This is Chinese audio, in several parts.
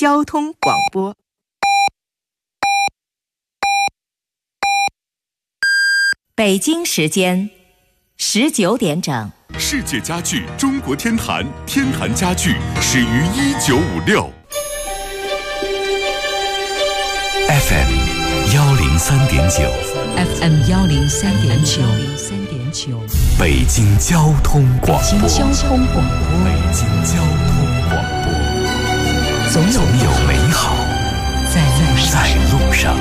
交通广播。北京时间19点整。 世界家具中国天坛，天坛家具始于1956。 FM 103.9 FM 103.9 北京交通广播。 北京交通广播。 北京交通广播。总有美好在路上。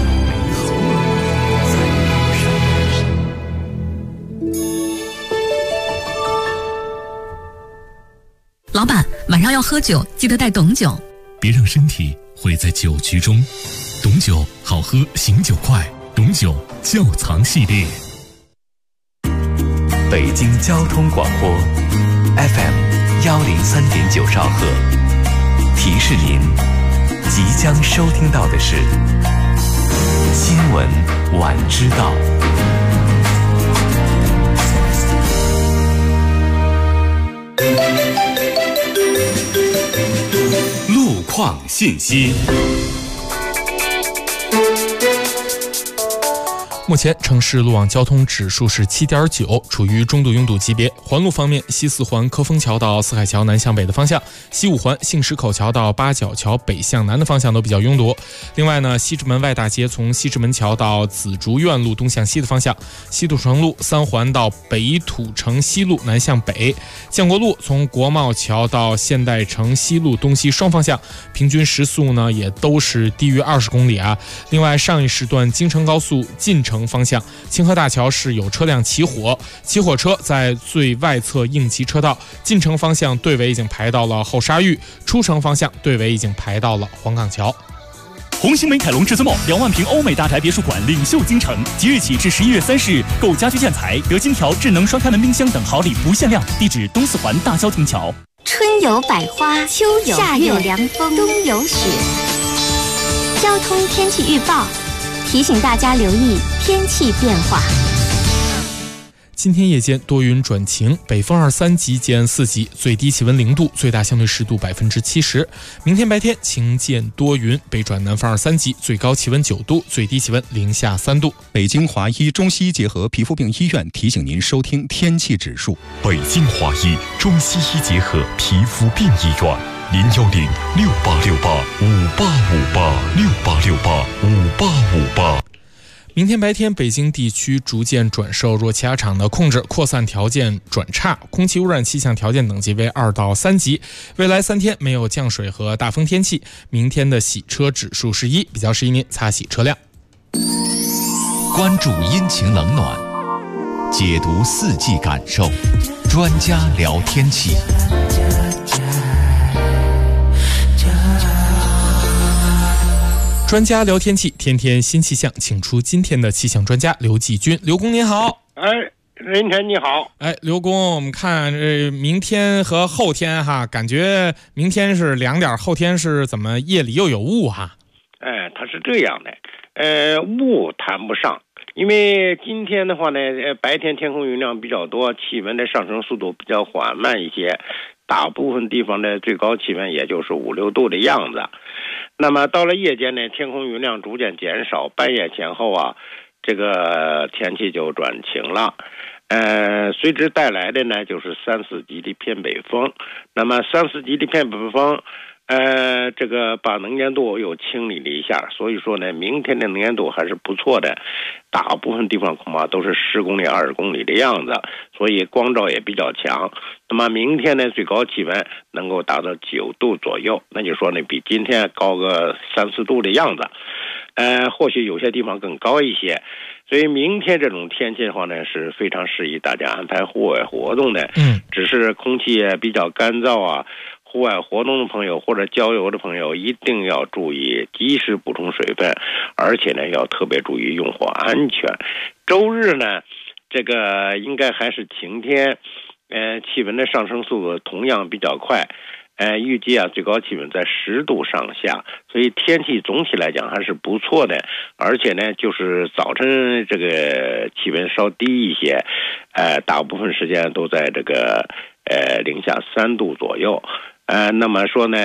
老板，晚上要喝酒，记得带董酒。 别让身体毁在酒局中。董酒好喝，醒酒快。董酒窖藏系列。 北京交通广播 FM 103.9兆赫，提示您即将收听到的是新闻晚知道。 路况信息。 目前城市路网交通指数是7.9，处于中度拥堵级别。环路方面，西四环科丰桥到四海桥南向北的方向，西五环杏石口桥到八角桥北向南的方向都比较拥堵。另外呢，西直门外大街从西直门桥到紫竹院路东向西的方向，西土城路三环到北土城西路南向北，建国路从国贸桥到现代城西路东西双方向，平均时速呢也都是低于20公里啊。另外，上一时段京承高速进城方向清河大桥是有车辆起火，起火车在最外侧应急车道，进城方向队尾已经排到了后沙峪，出城方向队尾已经排到了黄岗桥。 红星美凯龙至尊梦2万平欧美大宅别墅馆领袖京城，即日起至11月30日，购家居建材得金条、智能双开门冰箱等好礼不限量。地址东四环大消停桥。 春有百花，秋有夏有凉风，冬有雪。交通天气预报提醒大家留意天气变化。 今天夜间多云转晴，北风2、3级见4级，最低气温0度，最大相对湿度70%。明天白天晴见多云，北转南风2、3级，最高气温9度，最低气温零下3度。 北京华医中西医结合皮肤病医院提醒您收听天气指数。 北京华医中西医结合皮肤病医院，0106868585858，68685858。 明天白天，北京地区逐渐转受弱气压场的控制，扩散条件转差，空气污染气象条件等级为2到3级。未来3天没有降水和大风天气。明天的洗车指数是1，比较适宜您擦洗车辆。 关注阴晴冷暖，解读四季感受，专家聊天气。 专家聊天气，天天新气象，请出今天的气象专家刘继军。刘工您好。 任晨你好。 刘工，我们看明天和后天哈，感觉明天是凉点，后天是怎么夜里又有雾哈？ 它是这样的，雾谈不上，因为今天的话呢，白天天空云量比较多，气温的上升速度比较缓慢一些，大部分地方的最高气温也就是5、6度的样子。那么到了夜间呢，天空云量逐渐减少，半夜前后啊，这个天气就转晴了。随之带来的呢就是3、4级的偏北风。那么3、4级的偏北风，这个把能见度又清理了一下，所以说呢，明天的能见度还是不错的，大部分地方恐怕都是10公里、20公里的样子，所以光照也比较强。那么明天呢，最高气温能够达到9度左右，那就说呢，比今天高个3、4度的样子，或许有些地方更高一些。所以明天这种天气的话呢，是非常适宜大家安排户外活动的。只是空气也比较干燥啊，户外活动的朋友或者郊游的朋友一定要注意及时补充水分，而且呢要特别注意用火安全。周日呢，这个应该还是晴天，气温的上升速度同样比较快，预计最高气温在10度上下，所以天气总体来讲还是不错的。而且呢，就是早晨这个气温稍低一些，大部分时间都在这个零下3度左右。那么说呢，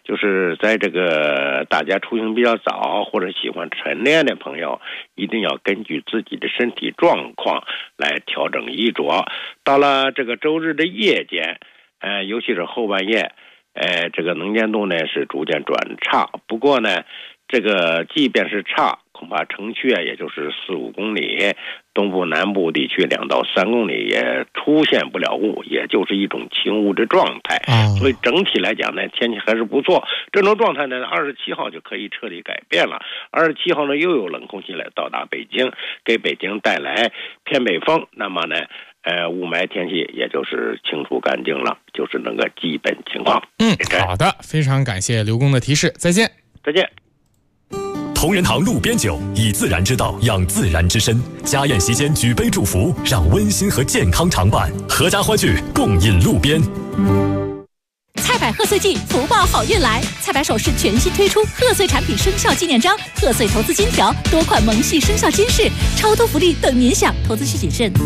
就是在这个大家出行比较早或者喜欢晨练的朋友，一定要根据自己的身体状况来调整衣着。到了这个周日的夜间，尤其是后半夜，这个能见度呢是逐渐转差。不过呢，这个即便是差，恐怕城区也就是4-5公里，东部南部地区2到3公里也出现不了雾，也就是一种晴雾的状态。所以整体来讲呢，天气还是不错。这种状态呢，27号就可以彻底改变了。27号呢，又有冷空气来到达北京，给北京带来偏北风。那么呢，雾霾天气也就是清除干净了，就是那个基本情况。 好的，非常感谢刘工的提示，再见。 再见。 同仁堂路边酒，以自然之道养自然之身。家宴席间举杯祝福，让温馨和健康常伴。阖家欢聚，共饮路边。 菜百贺岁季，福报好运来！菜百首饰全新推出贺岁产品生肖纪念章、贺岁投资金条、多款萌系生肖金饰，超多福利等您享，投资需谨慎。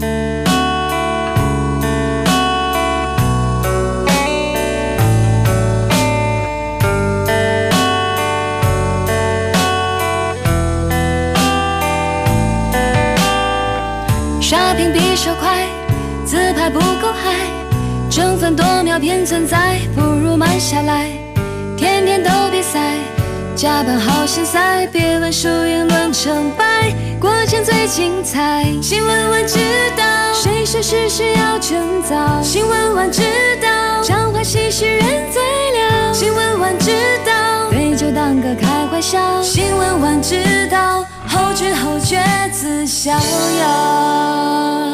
刷屏比手快，自拍不够嗨，争分夺秒偏存在，不如慢下来。天天都比赛，加班好心塞，别问输赢论成败，过程最精彩。新闻晚知道，谁说事事要趁早？新闻晚知道，讲话细细人最了。新闻晚知道，对就当个开怀笑。新闻晚知道，后知后觉自逍遥。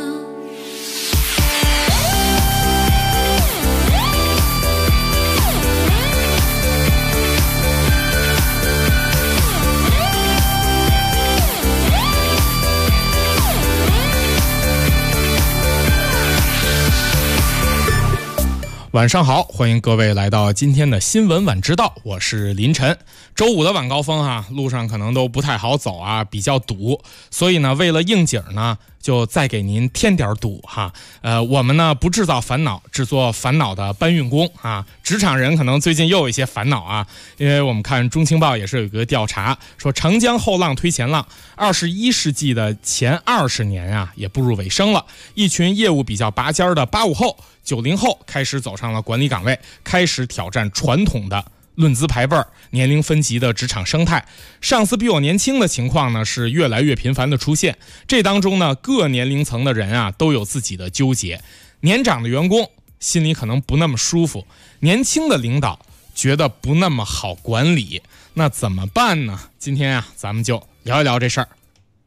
晚上好，欢迎各位来到今天的新闻晚知道，我是林晨。周五的晚高峰啊，路上可能都不太好走啊，比较堵，所以呢，为了应景呢，就再给您添点堵哈。我们呢不制造烦恼，只做烦恼的搬运工啊。职场人可能最近又有一些烦恼啊，因为我们看中青报也是有一个调查，说长江后浪推前浪，21世纪的前20年啊，也步入尾声了。一群业务比较拔尖的85后、90后开始走上了管理岗位，开始挑战传统的论资排辈、年龄分级的职场生态。上司比我年轻的情况呢，是越来越频繁的出现。这当中呢，各年龄层的人啊，都有自己的纠结。年长的员工心里可能不那么舒服，年轻的领导觉得不那么好管理，那怎么办呢？今天啊，咱们就聊一聊这事儿。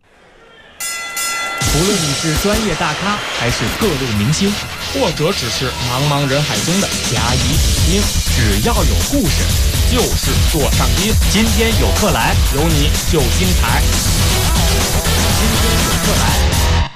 无论你是专业大咖，还是各路明星， 或者只是茫茫人海中的甲乙丙丁，只要有故事， 就是座上宾。 今天有客来， 有你就精彩。 今天有客来。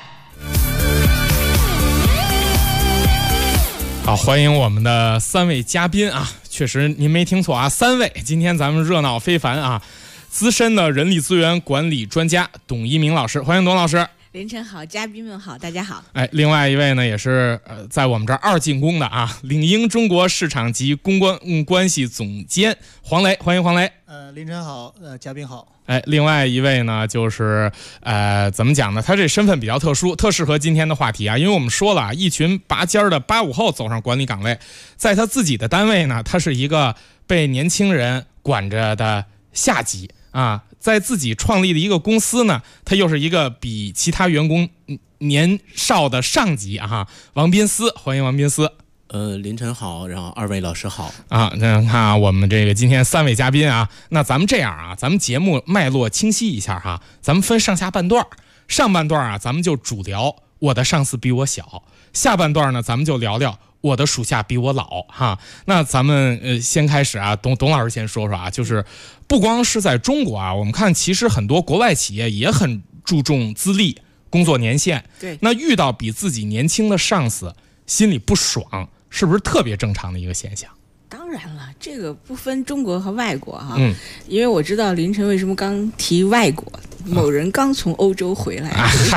好，欢迎我们的3位嘉宾啊！确实您没听错啊，3位。今天咱们热闹非凡啊！资深的人力资源管理专家董一鸣老师，欢迎董老师。 凌晨好，嘉宾们好，大家好。 另外一位呢，也是在我们这儿2进宫的啊，领英中国市场及公关系总监黄雷，欢迎黄雷。 凌晨好，嘉宾好。 另外一位呢，就是怎么讲呢？他这身份比较特殊，特适合今天的话题啊，因为我们说了啊，一群拔尖的85后走上管理岗位，在他自己的单位呢，他是一个被年轻人管着的下级啊。在自己创立的一个公司呢，他又是一个比其他员工年少的上级啊。王斌思，欢迎王斌思。 凌晨好，然后2位老师好啊。那看我们这个今天3位嘉宾啊，那咱们这样啊，咱们节目脉络清晰一下哈，咱们分上下半段。上半段啊，咱们就主聊我的上司比我小；下半段呢，咱们就聊聊我的属下比我老哈。那咱们先开始啊，董老师先说说啊，就是不光是在中国啊，我们看其实很多国外企业也很注重资历、工作年限。 对， 那遇到比自己年轻的上司，心里不爽，是不是特别正常的一个现象？ 当然了，这个不分中国和外国哈。因为我知道凌晨为什么刚提外国，某人刚从欧洲回来。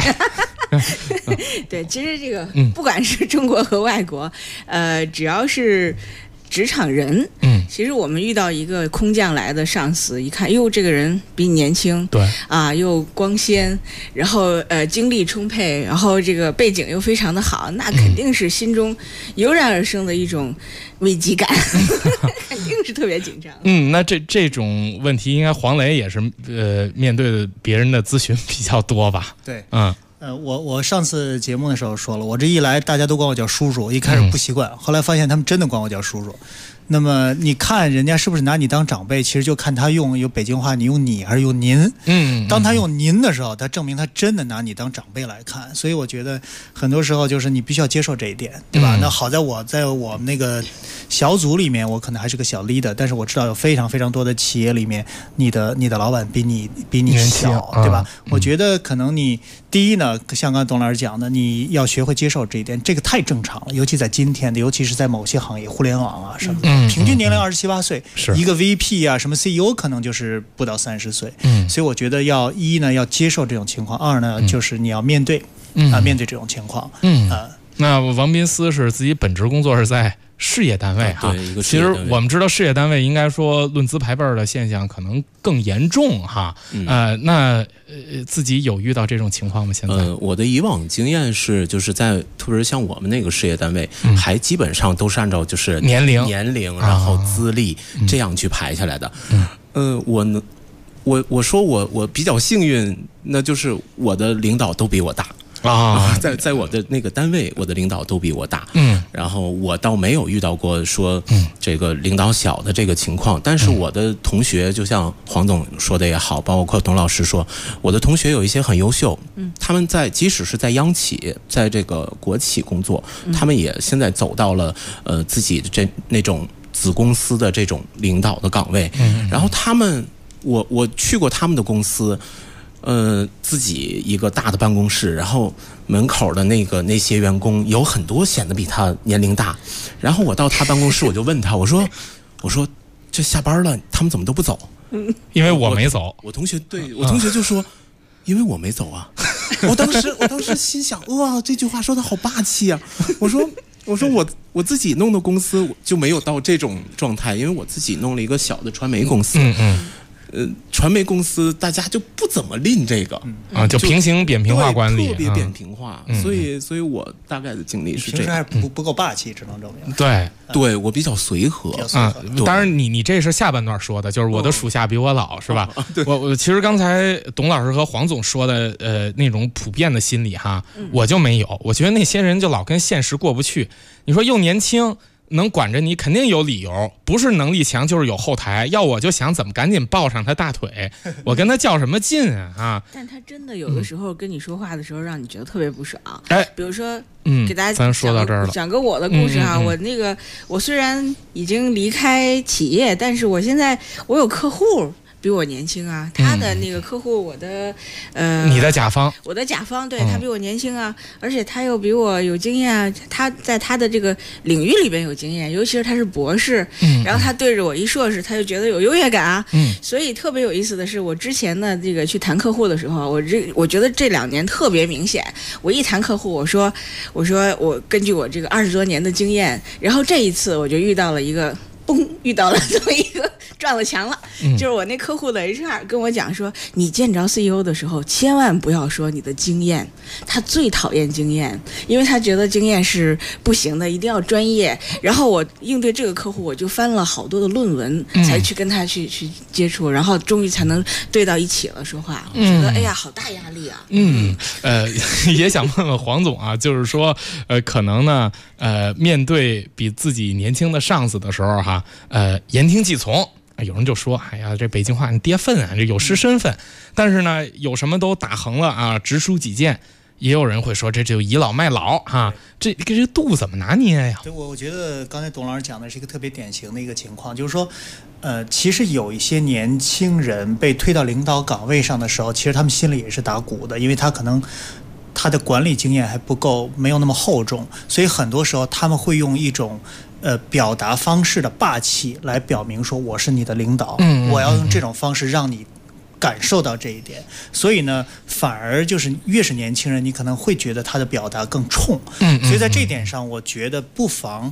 对，其实这个不管是中国和外国，只要是职场人， 其实我们遇到一个空降来的上司，一看，哟，这个人比你年轻， 对啊，又光鲜，然后精力充沛，然后这个背景又非常的好，那肯定是心中油然而生的一种危机感，肯定是特别紧张。 那这种问题，应该黄磊也是面对的别人的咨询比较多吧？ 对，我上次节目的时候说了，我这一来大家都管我叫叔叔，一开始不习惯，后来发现他们真的管我叫叔叔。那么你看人家是不是拿你当长辈，其实就看他有北京话，你用你还是用您。当他用您的时候，他证明他真的拿你当长辈来看。所以我觉得很多时候就是你必须要接受这一点，对吧？那好在我们那个小组里面，我可能还是个小 leader， 但是我知道有非常非常多的企业里面，你的老板比你小，对吧？我觉得可能你第一呢，像刚才董老师讲的，你要学会接受这一点，这个太正常了，尤其在今天的，尤其是在某些行业，互联网啊什么的。平均年龄27、8岁，一个 VP 啊，什么 CEO 可能就是不到30岁。所以我觉得一呢要接受这种情况，二呢就是你要面对面对这种情况。 那王斌思是自己本职工作是在事业单位哈，其实我们知道事业单位应该说论资排辈的现象可能更严重哈。那自己有遇到这种情况吗？现在我的以往经验是，就是在特别是像我们那个事业单位，还基本上都是按照就是年龄，然后资历这样去排下来的。我说我比较幸运，那就是我的领导都比我大。在我的那个单位，我的领导都比我大，然后我倒没有遇到过说这个领导小的这个情况，但是我的同学就像黄总说的也好，包括董老师说，我的同学有一些很优秀，他们即使是在央企，在这个国企工作，他们也现在走到了自己的那种子公司的这种领导的岗位，然后他们我去过他们的公司。自己一个大的办公室，然后门口的那些员工有很多显得比他年龄大，然后我到他办公室我就问他，我说这下班了他们怎么都不走？ 因为我没走。 我同学就说，因为我没走啊。我当时心想，哇，这句话说的好霸气啊！我说我自己弄的公司就没有到这种状态，因为我自己弄了一个小的传媒公司。传媒公司大家就不怎么吝这个就平行扁平化管理， 特别扁平化，所以我大概的经历是这样， 平时还是不够霸气，只能证明。 对，我比较随和当然你这是下半段说的，就是我的属下比我老，是吧？我其实刚才董老师和黄总说的那种普遍的心理哈，我就没有。我觉得那些人就老跟现实过不去。你说又年轻。能管着你肯定有理由，不是能力强就是有后台。要我就想怎么赶紧抱上他大腿，我跟他较什么劲啊？ 但他真的有的时候跟你说话的时候，让你觉得特别不爽。比如说，给大家咱说到这儿了， 讲个我的故事啊。我虽然已经离开企业，但是我现在我有客户。比我年轻啊，他的那个客户，我的你的甲方， 我的甲方，对他比我年轻啊，而且他又比我有经验啊，他在他的这个领域里边有经验，尤其是他是博士，然后他对着我一硕士，他就觉得有优越感啊，所以特别有意思的是，我之前的这个去谈客户的时候，我觉得这2年特别明显，我一谈客户，我说我根据我这个20多年的经验，然后这一次我就遇到了这么一个撞了墙了，就是我那客户的 HR 跟我讲说，你见着 CEO 的时候千万不要说你的经验，他最讨厌经验，因为他觉得经验是不行的，一定要专业。然后我应对这个客户，我就翻了好多的论文，才去跟他去接触，然后终于才能对到一起了说话。我觉得哎呀，好大压力啊。 也想问问黄总啊，就是说可能呢面对比自己年轻的上司的时候哈，言听计从。有人就说，哎呀，这北京话你跌份啊，这有失身份。但是呢，有什么都打横了啊，直抒己见。也有人会说，这就倚老卖老哈，这度怎么拿捏呀？ 对，我觉得刚才董老师讲的是一个特别典型的一个情况，就是说，其实有一些年轻人被推到领导岗位上的时候，其实他们心里也是打鼓的，因为他可能他的管理经验还不够，没有那么厚重，所以很多时候他们会用一种表达方式的霸气来表明说我是你的领导，我要用这种方式让你感受到这一点。所以呢，反而就是越是年轻人，你可能会觉得他的表达更冲。所以在这一点上，我觉得不妨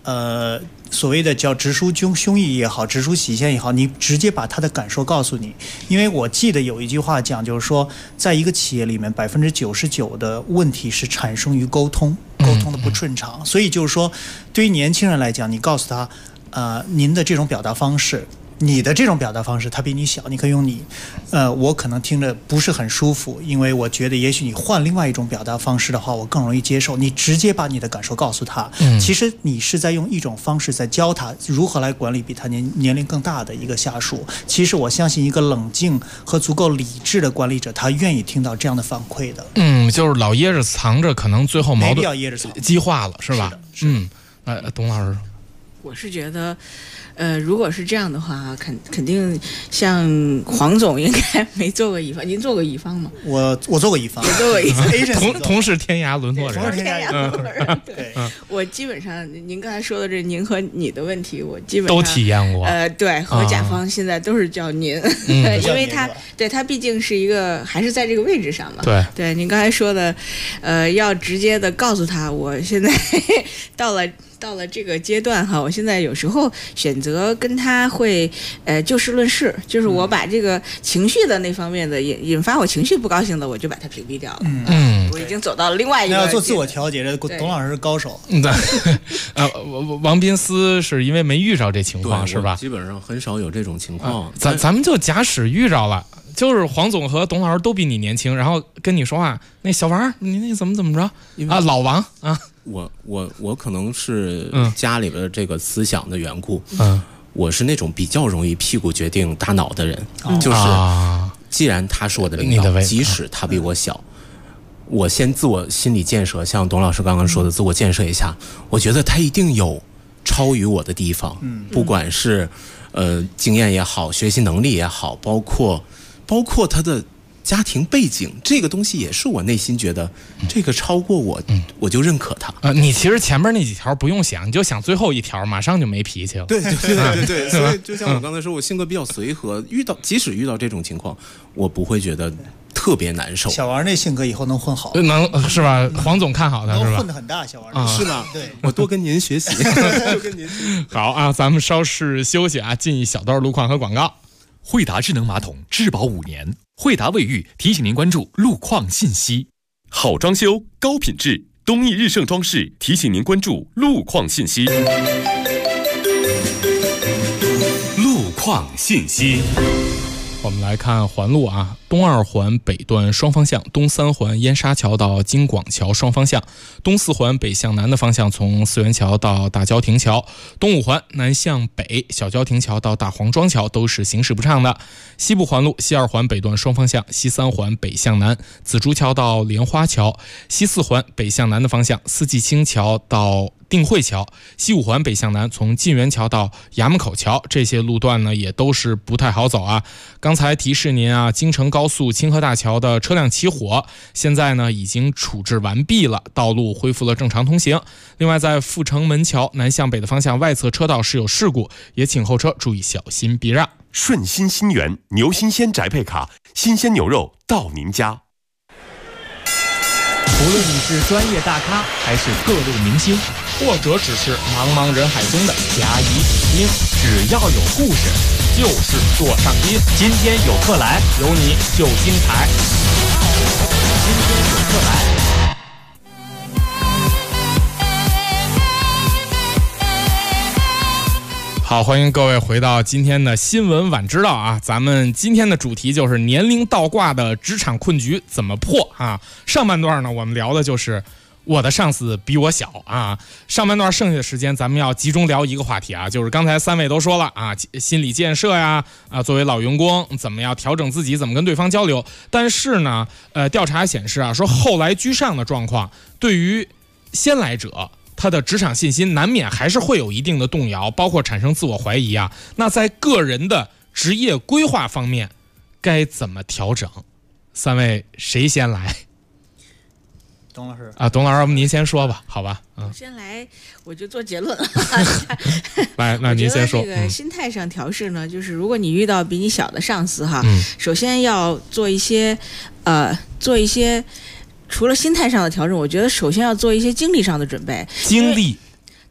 所谓的叫直抒胸臆也好，直抒己见也好，你直接把他的感受告诉你。因为我记得有一句话讲，就是说，在一个企业里面，99%的问题是产生于沟通的不顺畅。所以就是说，对于年轻人来讲，你告诉他，您的这种表达方式。你的这种表达方式，他比你小，你可以用你，我可能听着不是很舒服，因为我觉得也许你换另外一种表达方式的话，我更容易接受。你直接把你的感受告诉他，其实你是在用一种方式在教他如何来管理比他年龄更大的一个下属。其实我相信一个冷静和足够理智的管理者，他愿意听到这样的反馈的。 就是老掖着藏着，可能最后矛盾激化了，是吧？董老师， 我是觉得。如果是这样的话，肯定像黄总应该没做过乙方，您做过乙方吗？ 我做过乙方， 也做过乙方， 同是天涯沦落人， 同是天涯沦落人。对，我基本上您刚才说的这您和你的问题，我基本上都体验过。 对，和甲方现在都是叫您，因为他毕竟是一个还是在这个位置上嘛。对，您刚才说的，要直接的告诉他，我现在到了这个阶段哈，我现在有时候选择跟他会就事论事，就是我把这个情绪的那方面的引发我情绪不高兴的，我就把它屏蔽掉了。我已经走到了另外一个。 要做自我调节的，董老师是高手。 王斌思是因为没遇着这情况是吧？ 基本上很少有这种情况。 咱们就假使遇着了。就是黄总和董老师都比你年轻，然后跟你说话，那小王，你那怎么着啊？老王啊， 我可能是家里边这个思想的缘故，我是那种比较容易屁股决定大脑的人，就是既然他是我的领导，即使他比我小，我先自我心理建设，像董老师刚刚说的，自我建设一下，我觉得他一定有超于我的地方，不管是经验也好，学习能力也好，包括他的家庭背景，这个东西也是我内心觉得这个超过我，我就认可他。 你其实前面那几条不用想，你就想最后一条，马上就没脾气了。 对，所以就像我刚才说，我性格比较随和，即使遇到这种情况，我不会觉得特别难受。 小王那性格以后能混好， 能是吧？黄总看好他是吧？ 能混得很大，小王是吧？对，我多跟您学习。 好啊，咱们稍事休息啊，进一小段路况和广告。 惠达智能马桶质保5年，惠达卫浴提醒您关注路况信息。好装修高品质，东义日盛装饰提醒您关注路况信息。路况信息。 我们来看环路啊，东2环北段双方向，东3环燕沙桥到京广桥双方向，东4环北向南的方向从四元桥到大郊亭桥，东5环南向北小郊亭桥到大黄庄桥都是行驶不畅的。西部环路西2环北段双方向，西3环北向南紫竹桥到莲花桥，西4环北向南的方向四季青桥到定慧桥，西5环北向南从晋源桥到衙门口桥，这些路段呢也都是不太好走啊。刚才提示您啊，京承高速清河大桥的车辆起火，现在呢已经处置完毕了，道路恢复了正常通行。另外，在阜成门桥南向北的方向外侧车道是有事故，也请后车注意小心避让。 顺心新源牛新鲜宅配卡，新鲜牛肉到您家。 无论你是专业大咖还是各路明星， 或者只是茫茫人海中的甲乙丙丁， 只要有故事，就是座上宾。今天有客来，有你就精彩。今天有客来。 好，欢迎各位回到今天的新闻晚知道啊！咱们今天的主题就是年龄倒挂的职场困局怎么破啊？上半段呢，我们聊的就是我的上司比我小啊。上半段剩下的时间，咱们要集中聊一个话题啊，就是刚才3位都说了啊，心理建设呀，作为老员工怎么样调整自己，怎么跟对方交流。但是呢，调查显示啊，说后来居上的状况，对于先来者，他的职场信心难免还是会有一定的动摇，包括产生自我怀疑啊。那在个人的职业规划方面，该怎么调整？3位谁先来？ 董老师啊，董老师，您先说吧，好吧？ 先来，我就做结论了。 来，那您先说。 这个心态上调试呢，就是如果你遇到比你小的上司哈，首先要做一些除了心态上的调整，我觉得首先要做一些精力上的准备。 精力，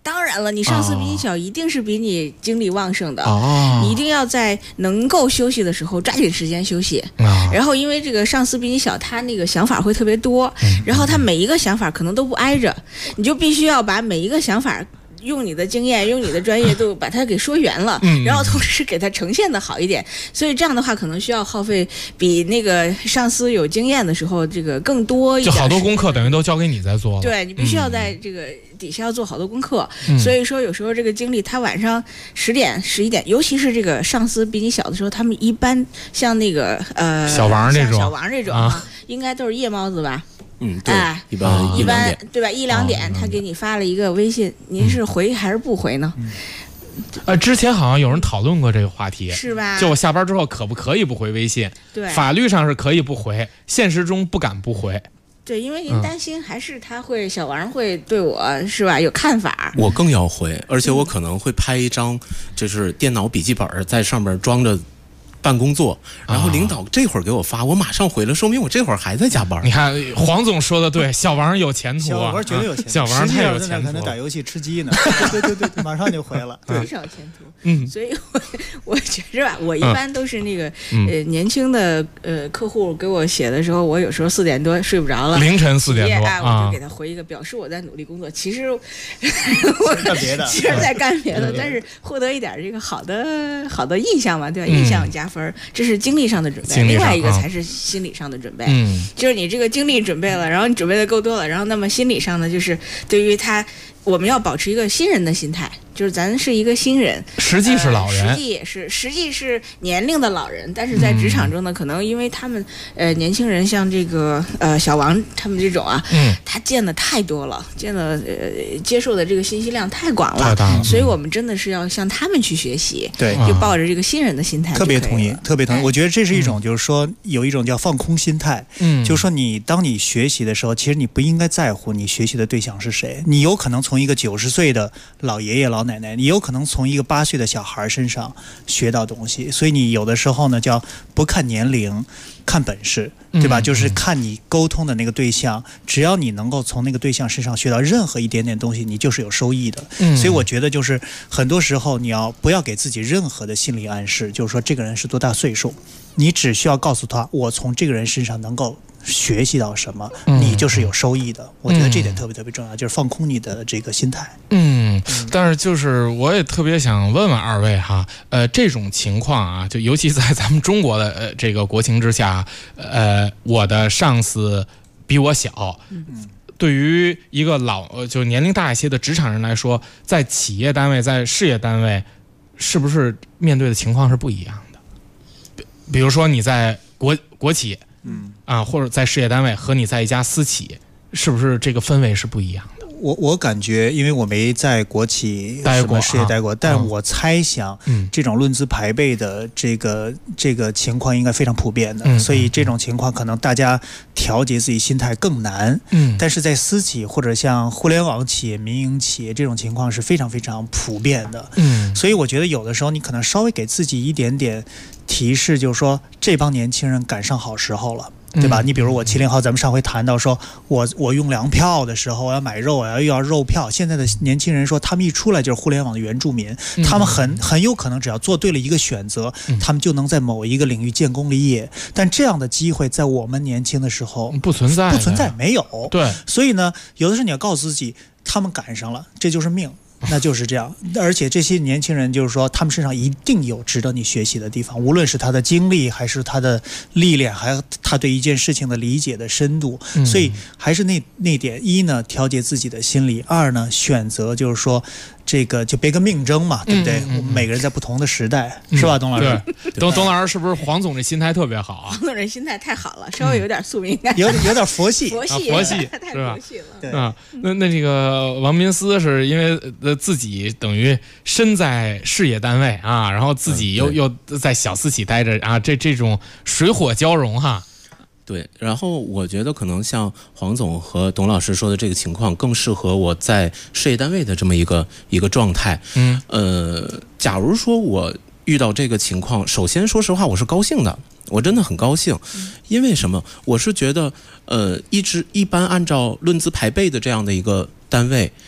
当然了，你上司比你小，一定是比你精力旺盛的。你一定要在能够休息的时候抓紧时间休息。然后，因为这个上司比你小，他那个想法会特别多，然后他每一个想法可能都不挨着，你就必须要把每一个想法用你的经验、用你的专业度把它给说圆了，然后同时给它呈现的好一点。所以这样的话，可能需要耗费比那个上司有经验的时候这个更多一点。 就好多功课等于都交给你在做了。 对，你必须要在这个底下要做好多功课。所以说有时候这个精力，他晚上10点、11点，尤其是这个上司比你小的时候，他们一般像那个小王这种， 小王这种啊，应该都是夜猫子吧。 对，一般对吧？1、2点，他给你发了一个微信，您是回还是不回呢？ 之前好像有人讨论过这个话题， 是吧？ 就我下班之后可不可以不回微信？ 对， 法律上是可以不回，现实中不敢不回。 对，因为您担心还是他会小王会对我是吧有看法。 我更要回，而且我可能会拍一张就是电脑笔记本，在上面装着办公座，然后领导这会儿给我发，我马上回了，说明我这会儿还在加班。 你看黄总说的对，小王有前途啊， 小王绝对有前途， 小王太有前途， 可能打游戏吃鸡呢。对，马上就回了， 非常有前途。所以我觉着吧，我一般都是那个年轻的客户给我写的时候，我有时候4点多睡不着了， 凌晨4点多我就给他回一个，表示我在努力工作。其实我干别的， 其实在干别的，但是获得一点这个好的印象嘛，对吧？印象加分，这是精力上的准备。另外一个才是心理上的准备。就是你这个精力准备了，然后你准备的够多了，然后那么心理上呢，就是对于他，我们要保持一个新人的心态。就是咱是一个新人， 实际是老人， 实际是年龄的老人，但是在职场中呢，可能因为他们年轻人像这个小王他们这种啊，他见的太多了，见的接受的这个信息量太广了，所以我们真的是要向他们去学习， 对， 就抱着这个新人的心态。 特别同意。我觉得这是一种，就是说有一种叫放空心态，就是说当你学习的时候，其实你不应该在乎你学习的对象是谁，你有可能从一个90岁的老爷爷老奶奶，你有可能从一个8岁的小孩身上学到东西，所以你有的时候呢叫不看年龄，看本事，对吧？就是看你沟通的那个对象，只要你能够从那个对象身上学到任何一点点东西，你就是有收益的。所以我觉得就是很多时候你不要给自己任何的心理暗示，就是说这个人是多大岁数，你只需要告诉他，我从这个人身上能够学习到什么，你就是有收益的。我觉得这点特别特别重要，就是放空你的这个心态。 但是就是我也特别想问问二位哈，这种情况啊，就尤其在咱们中国的这个国情之下，我的上司比我小，对于一个就年龄大一些的职场人来说，在企业单位、在事业单位，是不是面对的情况是不一样的？比如说你在国企。或者在事业单位和你在一家私企，是不是这个氛围是不一样的？ 我感觉，因为我没在国企待过、 事业待过，但我猜想，这种论资排辈的这个情况应该非常普遍的，所以这种情况可能大家调节自己心态更难。但是在私企或者像互联网企业、民营企业，这种情况是非常非常普遍的。所以我觉得有的时候你可能稍微给自己一点点提示，就是说这帮年轻人赶上好时候了。对吧？你比如我70后，咱们上回谈到说，我用粮票的时候，我要买肉，又要肉票。现在的年轻人说，他们一出来就是互联网的原住民，他们很有可能只要做对了一个选择，他们就能在某一个领域建功立业。但这样的机会在我们年轻的时候不存在， 没有。 对， 所以呢，有的时候你要告诉自己，他们赶上了，这就是命。那就是这样，而且这些年轻人就是说，他们身上一定有值得你学习的地方，无论是他的经历，还是他的历练，还有他对一件事情的理解的深度。所以还是那点，一呢，调节自己的心理；二呢，选择就是说，这个就别跟命争嘛，对不对？我们每个人在不同的时代，是吧，董老师？ 董老师是不是黄总这心态特别好啊？ 黄总这心态太好了，稍微有点宿命感， 有点佛系， 佛系是吧？ 对啊，那这个王民思是因为自己等于身在事业单位啊，然后自己又在小私企待着啊，这种水火交融哈。 对，然后我觉得可能像黄总和董老师说的这个情况，更适合我在事业单位的这么一个状态。假如说我遇到这个情况，首先说实话，我是高兴的，我真的很高兴。因为什么？我是觉得，一般按照论资排辈的这样的一个单位，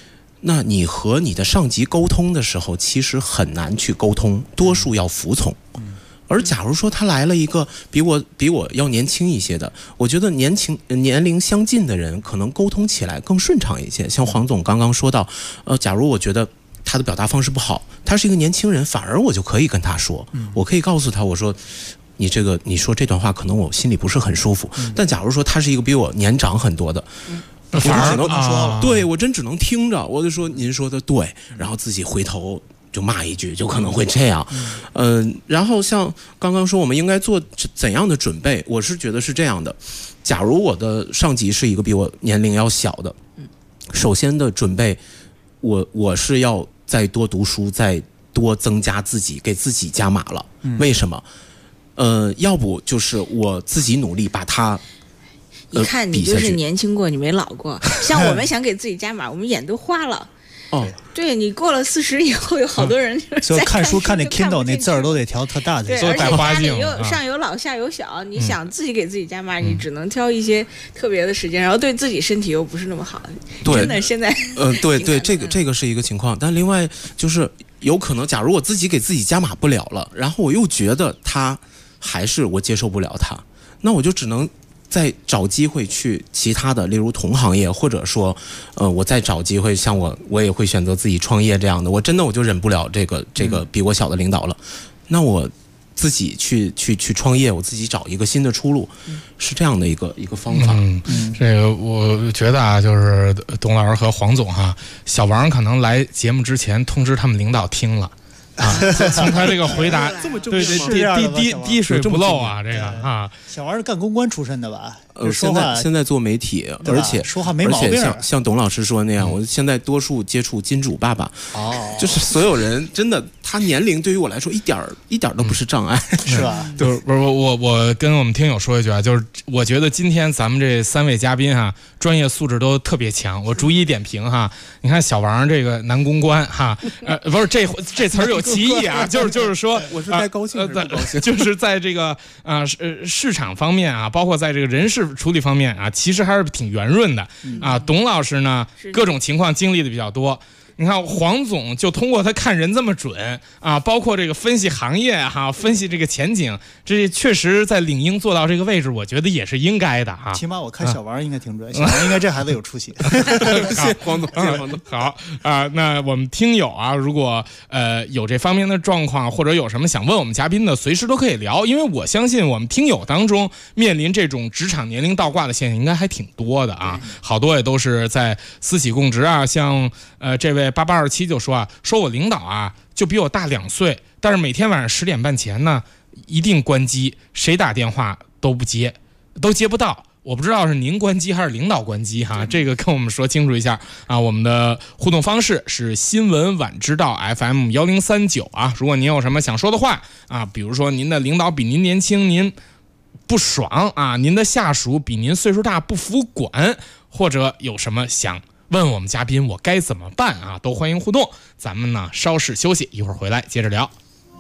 那你和你的上级沟通的时候，其实很难去沟通，多数要服从。而假如说他来了一个比我要年轻一些的，我觉得年龄相近的人可能沟通起来更顺畅一些。像黄总刚刚说到，假如我觉得他的表达方式不好，他是一个年轻人，反而我就可以跟他说，我可以告诉他，我说你说这段话可能我心里不是很舒服。但假如说他是一个比我年长很多的， 反而只能说，对，我真只能听着，我就说您说的对，然后自己回头就骂一句，就可能会这样。然后像刚刚说我们应该做怎样的准备，我是觉得是这样的。假如我的上级是一个比我年龄要小的，首先的准备，我是要再多读书，再多增加自己，给自己加码了。为什么？要不就是我自己努力把它。 一看你就是年轻过，你没老过。像我们想给自己加码，我们眼都花了。对，你过了40以后，有好多人所以看书看那 Kindle 那字儿都得调特大的， 对，而且家里有上有老下有小，你想自己给自己加码，你只能挑一些特别的时间，然后对自己身体又不是那么好。 对， 真的现在对，这个是一个情况。但另外就是有可能，假如我自己给自己加码不了了，然后我又觉得他还是我接受不了他，那我就只能再找机会去其他的，例如同行业，或者说，我再找机会，像我也会选择自己创业这样的。我就忍不了这个比我小的领导了，那我自己去创业，我自己找一个新的出路，是这样的一个方法。 这个我觉得啊，就是董老师和黄总哈，小王可能来节目之前通知他们领导听了。从他这个回答，对滴水不漏啊，这个啊， 小王是干公关出身的吧？ 现在做媒体，而且说话没毛病。 像董老师说那样，我现在多数接触金主爸爸，就是所有人真的，他年龄对于我来说一点都不是障碍， 是吧？ 就是我跟我们听友说一句啊，就是我觉得今天咱们这3位嘉宾哈，专业素质都特别强，我逐一点评哈。你看小王这个男公关哈，不是这词儿有歧义啊，就是说， 我是该高兴还是不高兴？ 就是在这个市场方面啊，包括在这个人事处理方面啊，其实还是挺圆润的啊。董老师呢，各种情况经历的比较多。你看黄总就通过他看人这么准啊，包括这个分析行业哈，分析这个前景，这确实在领英做到这个位置，我觉得也是应该的啊。 起码我看小王应该挺准，小王应该这孩子有出息。 谢谢黄总，谢谢黄总。 好啊，那我们听友啊，如果有这方面的状况，或者有什么想问我们嘉宾的，随时都可以聊，因为我相信我们听友当中面临这种职场年龄倒挂的现象应该还挺多的啊，好多也都是在私企供职啊，像这位8827就说啊，说我领导啊就比我大2岁，但是每天晚上10点半前呢一定关机，谁打电话都接不到。我不知道是您关机还是领导关机哈，这个跟我们说清楚一下啊。我们的互动方式是新闻晚知道 FM 1039啊。如果您有什么想说的话啊，比如说您的领导比您年轻，您不爽啊，您的下属比您岁数大不服管，或者有什么想问我们嘉宾我该怎么办啊，都欢迎互动。咱们呢稍事休息，一会儿回来接着聊。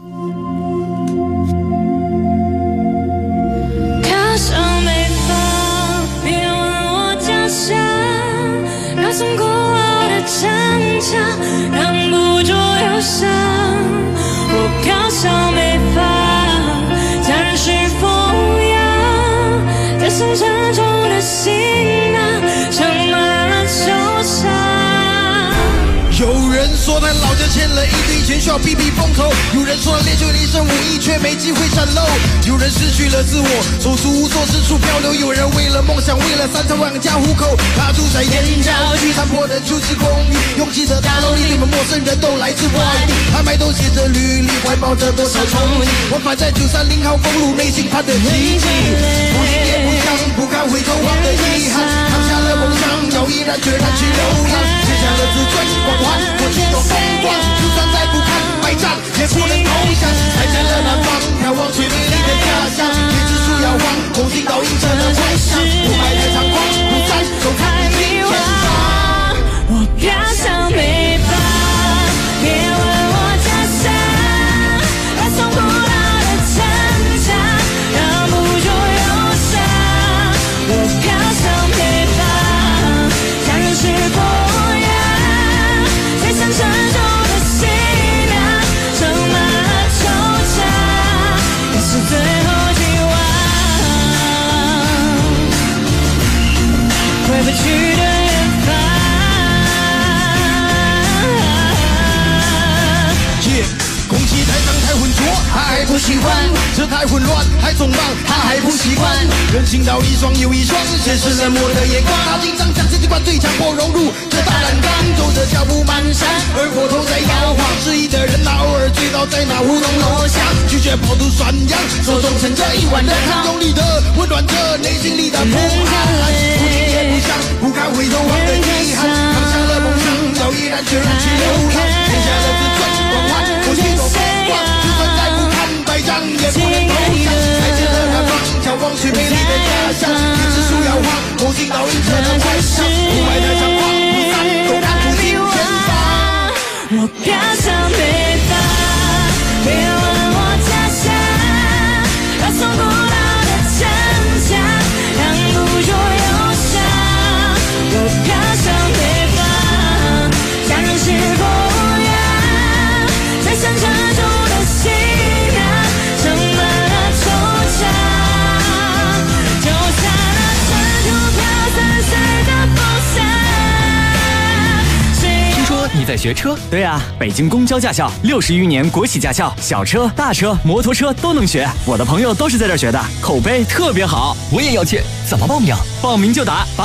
靠上北方，别问我家乡，绕从古老的城墙，挡不住忧伤。我靠上北方，家人是风扬，在深沉中的行囊，盛满了忧伤。 有人说他老家欠了一堆钱需要避避风头，有人说他练就了一身武艺却没机会展露，有人失去了自我手足无措四处漂流，有人为了梦想为了3餐养家糊口，他住在燕郊区残破的旧式公寓，拥挤的大楼里你们陌生人都来自外地，他们都写着履历，怀抱着多少憧憬，我摆在930号公路内心盼的奇迹，不离也不想不敢回头望的遗憾，扛下了梦想要毅然决然去流浪，写下了自尊光环过去多风光，就算再不堪百战也不能投降，再见了南方眺望最美丽的家乡，也只树摇晃梦境倒映着的幻想，雾霾太猖狂不再走开你前方， 我飘向北方，别问我家乡，那从古老的城墙挡不住忧伤，我飘向北方，家人是风扬， 欢，这太混乱，太匆忙，他还不习惯。人行道一双又一双，现实冷漠的眼光。他紧张像世界观最强，我融入这大染缸，走着脚步蹒跚，而火头在摇晃。失意的人那偶尔醉倒在那胡同楼下，拒绝跑出涮羊，手中盛着一碗的汤，用力的温暖着内心里的不安。不听也不想，不敢回头望的遗憾，放下了梦想，要毅然决然去流浪。天下的自尊光环，过去都风光，就算再不堪百丈也不能投降。再见了远方，眺望去美丽的家乡，一枝树摇晃，梦境倒映着的幻想，雾霾的阳光不散，都看不清前方。 我飘向北方，别问我家乡，要从古老的城墙，让不住忧伤。我飘向北方，家人是不一样，在山沉重的信仰，盛满了惆怅，就像那尘土飘散随的风沙。 听说你在学车？对啊，北京公交驾校60余年国企驾校，小车、大车、摩托车都能学。我的朋友都是在这儿学的，口碑特别好。我也要去，怎么报名？报名就打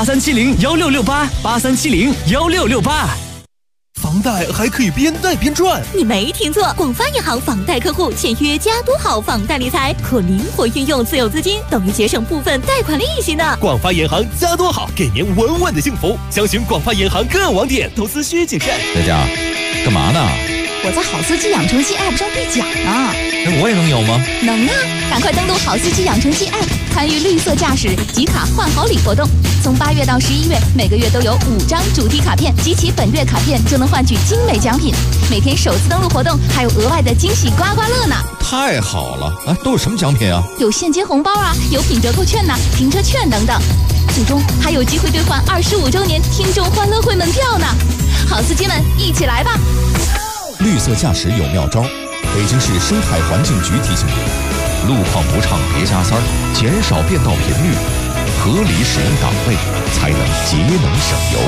83701668，83701668。 房贷还可以边贷边赚， 你没听错，广发银行房贷客户签约加多好房贷理财，可灵活运用自有资金，等于节省部分贷款利息呢。 广发银行加多好，给您稳稳的幸福。详询广发银行各网点，投资需谨慎。 在家干嘛呢？ 我在好司机养成系 App 上兑奖呢。 那我也能有吗？ 能啊！赶快登录好司机养成系 App， 参与绿色驾驶集卡换好礼活动。从8月到11月，每个月都有5张主题卡片，集齐本月卡片就能换取精美奖品。每天首次登录活动还有额外的惊喜刮刮乐呢！ 太好了啊！都有什么奖品啊？ 有现金红包啊，有品折扣券呐、停车券等等。最终还有机会兑换25周年听众欢乐会门票呢！好司机们，一起来吧！ 绿色驾驶有妙招，北京市生态环境局提醒您：路况不畅别加塞儿，减少变道频率，合理使用档位，才能节能省油。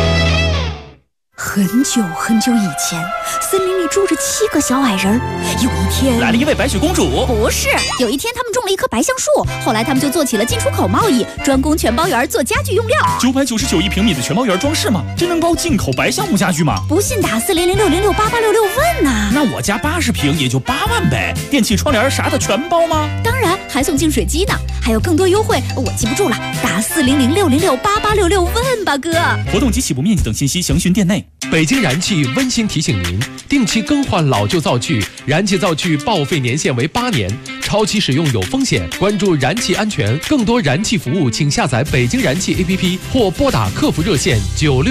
很久很久以前，森林里住着7个小矮人。有一天， 来了一位白雪公主。 不是，有一天他们种了一棵白橡树，后来他们就做起了进出口贸易，专攻全包园做家具用料。 999一平米的全包园装饰吗？真能包进口白橡木家具吗？ 不信打40060688866问呐。 那我家80平也就8万呗，电器窗帘啥的全包吗？ 当然，还送净水机呢，还有更多优惠，我记不住了，打40060688866问吧，哥。 活动及起步面积等信息详询店内。 北京燃气温馨提醒您：定期更换老旧灶具，燃气灶具报废年限为8年，超期使用有风险。关注燃气安全，更多燃气服务，请下载北京燃气 APP 或拨打客服热线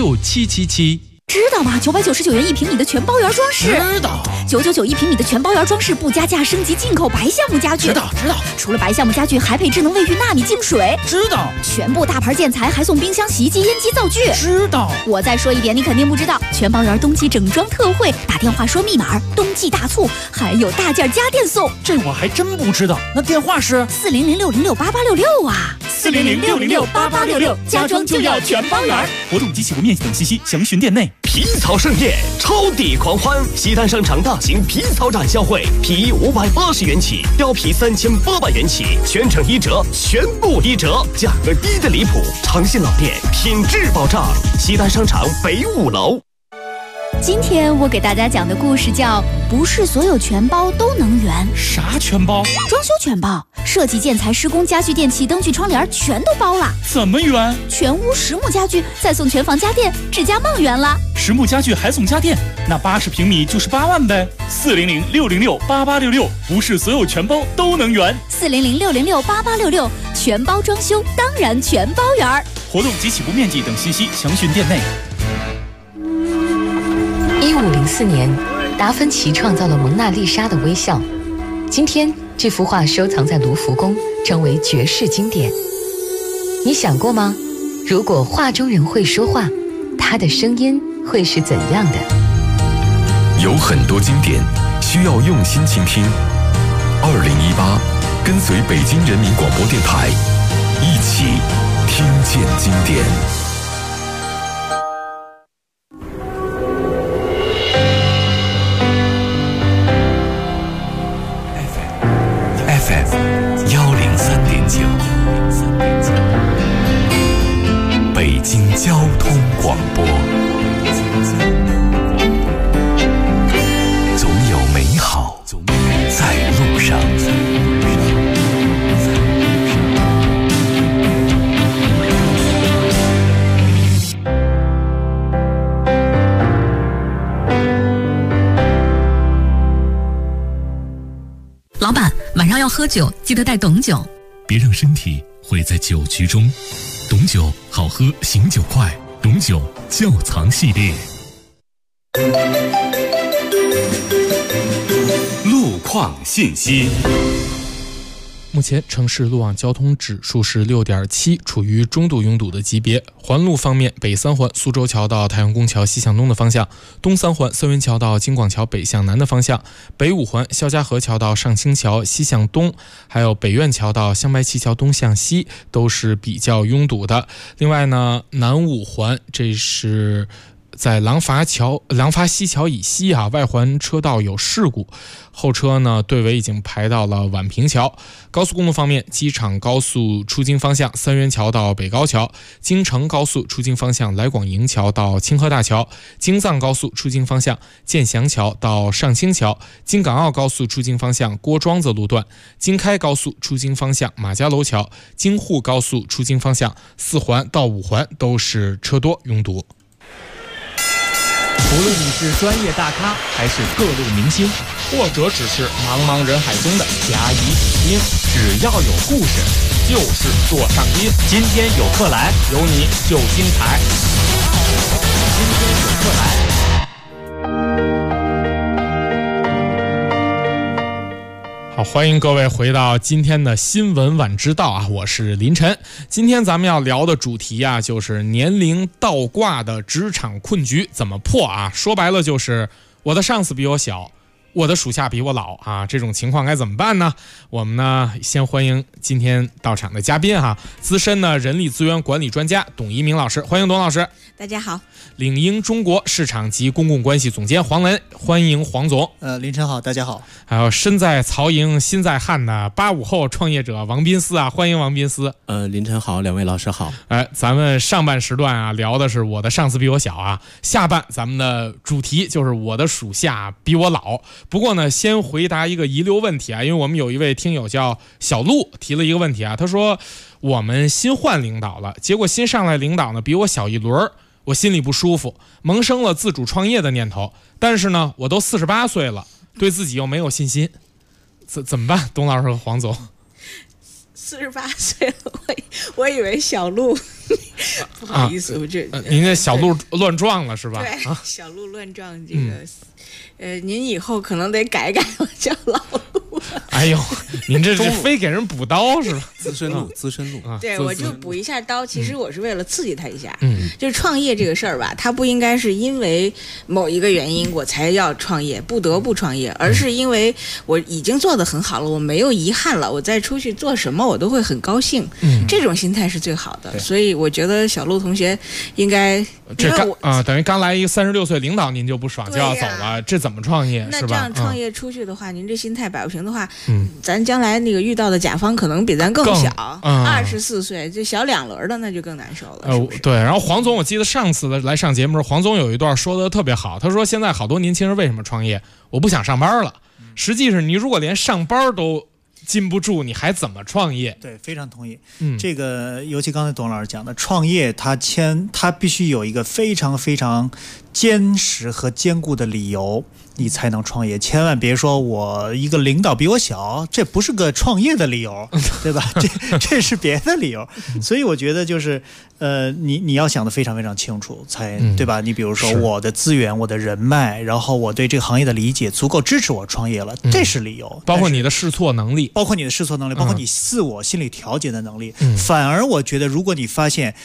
96777。 知道吗？999元1平米的全包园装饰。 知道。 9991平米的全包园装饰，不加价升级进口白橡木家具。 知道。 除了白橡木家具，还配智能卫浴纳米净水。 知道。 全部大牌建材还送冰箱、洗衣机、烟机、灶具。 知道。 我再说一点，你肯定不知道，全包园冬季整装特惠，打电话说密码，冬季大促，还有大件家电送。 这我还真不知道。那电话是 40060688866啊 ，40060688866，家装就要全包园。活动及起步面积等信息详询店内。 皮草盛宴，超抵狂欢！西单商场大型皮草展销会，皮衣580元起，貂皮3800元起，全程1折，全部1折，价格低的离谱。诚信老店，品质保障。西单商场北5楼。 今天我给大家讲的故事叫“不是所有全包都能圆”。 啥全包？ 装修全包，设计、建材、施工、家具、电器、灯具、窗帘全都包了。 怎么圆？ 全屋实木家具，再送全房家电，指甲梦圆了。 实木家具还送家电，那80平米就是8万呗。40060688866，不是所有全包都能圆。 40060688866，全包装修当然全包圆。 活动及起步面积等信息详询店内。 1504年，达芬奇创造了蒙娜丽莎的微笑。今天，这幅画收藏在卢浮宫，成为绝世经典。你想过吗？如果画中人会说话，他的声音会是怎样的？ 有很多经典需要用心倾听。2018，跟随北京人民广播电台，一起听见经典。 FM 103.9，北京交通广播。总有美好在路上。 老板，晚上要喝酒，记得带董酒。 别让身体毁在酒局中。董酒好喝，醒酒快。董酒窖藏系列。路况信息。 目前城市路网交通指数是6.7，处于中度拥堵的级别。环路方面，北三环苏州桥到太阳宫桥西向东的方向，东三环三元桥到京广桥北向南的方向，北五环肖家河桥到上清桥西向东，还有北苑桥到香白旗桥东向西都是比较拥堵的。另外呢，南五环这是在廊坊西桥以西外环车道有事故，后车呢队尾已经排到了宛平桥。高速公路方面，机场高速出京方向三元桥到北高桥，京承高速出京方向来广营桥到清河大桥，京藏高速出京方向建祥桥到上清桥，京港澳高速出京方向郭庄子路段，京开高速出京方向马家楼桥，京沪高速出京方向4环到5环都是车多拥堵。 无论你是专业大咖还是各路明星，或者只是茫茫人海中的甲乙丙丁，只要有故事就是座上宾。今天有客来，有你就精彩。今天有客来。 好，欢迎各位回到今天的新闻晚知道我是林晨。今天咱们要聊的主题就是年龄倒挂的职场困局怎么破说白了就是我的上司比我小，我的属下比我老这种情况该怎么办呢？我们呢先欢迎今天到场的嘉宾资深的人力资源管理专家董一鸣老师，欢迎董老师。 大家好。 领英中国市场及公共关系总监黄文，欢迎黄总。 林晨好，大家好。 还有身在曹营心在汉的85后创业者王斌思欢迎王斌思。 林晨好，两位老师好。 咱们上半时段聊的是我的上司比我小下半咱们的主题就是我的属下比我老。不过呢，先回答一个遗留问题因为我们有一位听友叫小陆提了一个问题他说我们新换领导了，结果新上来领导呢比我小一轮，我心里不舒服，萌生了自主创业的念头，但是呢我都48岁了，对自己又没有信心，怎么办？董老师和黄总。 48岁了，我以为小鹿不好意思，我这您这小鹿乱撞了是吧？ 对，小鹿乱撞这个您以后可能得改改，我叫老鹿。 哎呦，您这是非给人补刀是吧？ 资深路对，我就补一下刀，其实我是为了刺激他一下。就是创业这个事儿吧，它不应该是因为某一个原因我才要创业，不得不创业，而是因为我已经做得很好了，我没有遗憾了，我再出去做什么我都会很高兴。这种心态是最好的。所以我觉得小陆同学应该等于刚来一个36岁领导，您就不爽就要走了，这怎么创业是吧？ 那这样创业出去的话，您这心态摆不平的话，咱将来那个遇到的甲方可能比咱更小，24岁这小2轮的，那就更难受了。是不是？ 对。然后黄总，我记得上次来上节目时候，黄总有一段说的特别好，他说现在好多年轻人为什么创业？我不想上班了。实际是你如果连上班都禁不住，你还怎么创业？ 对，非常同意。这个尤其刚才董老师讲的，创业它必须有一个非常非常坚实和坚固的理由，你才能创业。千万别说我一个领导比我小，这不是个创业的理由，对吧？这是别的理由。所以我觉得就是你要想得非常非常清楚才对吧？你比如说我的资源，我的人脉，然后我对这个行业的理解足够支持我创业了，这是理由。 包括你的试错能力， 包括你自我心理调节的能力。反而我觉得如果你发现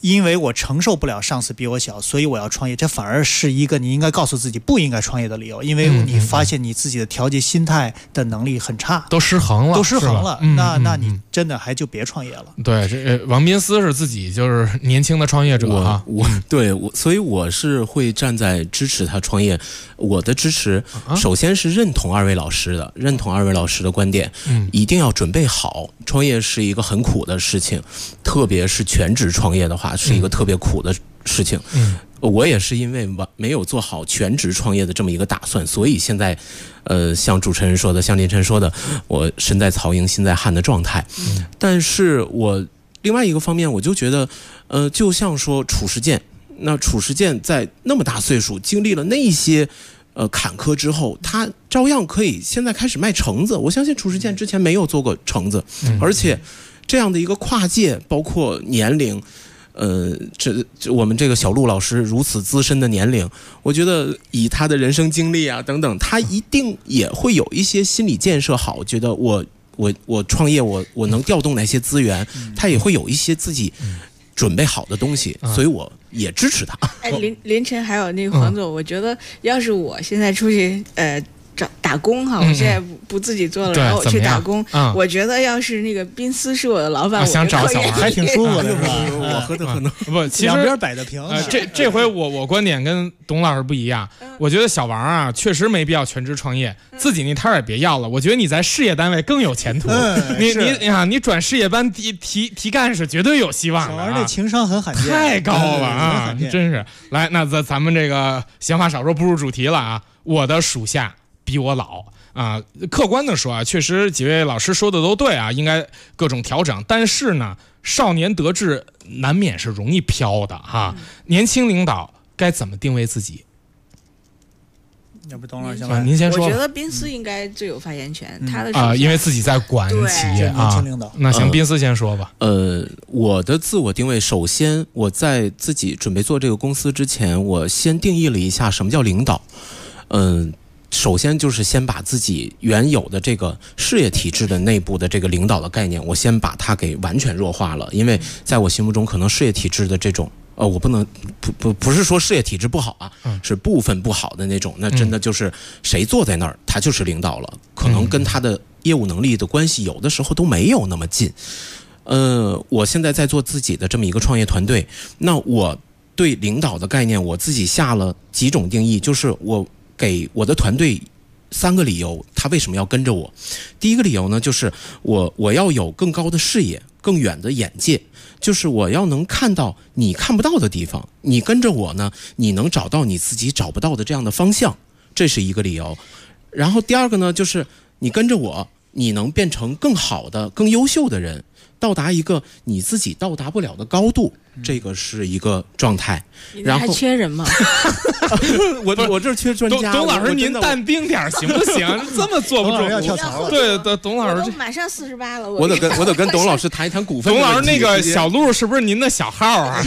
因为我承受不了上司比我小，所以我要创业，这反而是一个你应该告诉自己不应该创业的理由，因为你发现你自己的调节心态的能力很差， 都失衡了， 那你真的还就别创业了。 对，这王斌思是自己就是年轻的创业者啊， 所以我是会站在支持他创业。我的支持首先是认同二位老师的观点，一定要准备好。创业是一个很苦的事情，特别是全职创业的话，是一个特别苦的事情。我也是因为没有做好全职创业的这么一个打算，所以现在像主持人说的，像林晨说的，我身在曹营心在汉的状态。但是我另外一个方面，我就觉得就像说褚时健，那褚时健在那么大岁数经历了那些坎坷之后，他照样可以现在开始卖橙子。我相信褚时健之前没有做过橙子，而且这样的一个跨界，包括年龄，我们这个小陆老师如此资深的年龄，我觉得以他的人生经历啊等等，他一定也会有一些心理建设好。我觉得我创业，我能调动哪些资源，他也会有一些自己准备好的东西，所以我也支持他。 林晨还有那个黄总，我觉得要是我现在出去打工哈，我现在不自己做了，然后我去打工，我觉得要是那个宾思是我的老板， 想找小孩还挺舒服的， 我和他可能不，其实两边摆的平。 这回我观点跟董老师不一样，我觉得小王啊确实没必要全职创业，自己那摊也别要了。我觉得你在事业单位更有前途，你转事业班提干事绝对有希望。 小王这情商很罕见， 太高了啊，真是。来，那咱们这个闲话少说，步入主题了啊。我的属下比我老啊，客观的说啊，确实几位老师说的都对啊，应该各种调整。但是呢，少年得志难免是容易飘的哈。年轻领导该怎么定位自己？ 要不董老师先来， 您先说。 我觉得宾思应该最有发言权，他的因为自己在管企业啊。 年轻领导， 那行，宾思先说吧。 我的自我定位，首先我在自己准备做这个公司之前，我先定义了一下什么叫领导。首先就是先把自己原有的这个事业体制的内部的这个领导的概念，我先把它给完全弱化了。因为在我心目中，可能事业体制的这种我不是说事业体制不好啊，是部分不好的那种，那真的就是谁坐在那儿他就是领导了，可能跟他的业务能力的关系有的时候都没有那么近。我现在在做自己的这么一个创业团队，那我对领导的概念我自己下了几种定义，就是我给我的团队3个理由，他为什么要跟着我。第一个理由呢，就是我要有更高的视野，更远的眼界，就是我要能看到你看不到的地方，你跟着我呢，你能找到你自己找不到的这样的方向，这是一个理由。然后第二个呢，就是你跟着我，你能变成更好的更优秀的人，到达一个你自己到达不了的高度，这个是一个状态。然后还缺人吗？ 我这缺专家。 董老师您淡定点行不行？这么坐不住， 要跳槽了。 对，董老师马上48了， 我得跟董老师谈一谈股份。 董老师那个小路是不是您的小号啊？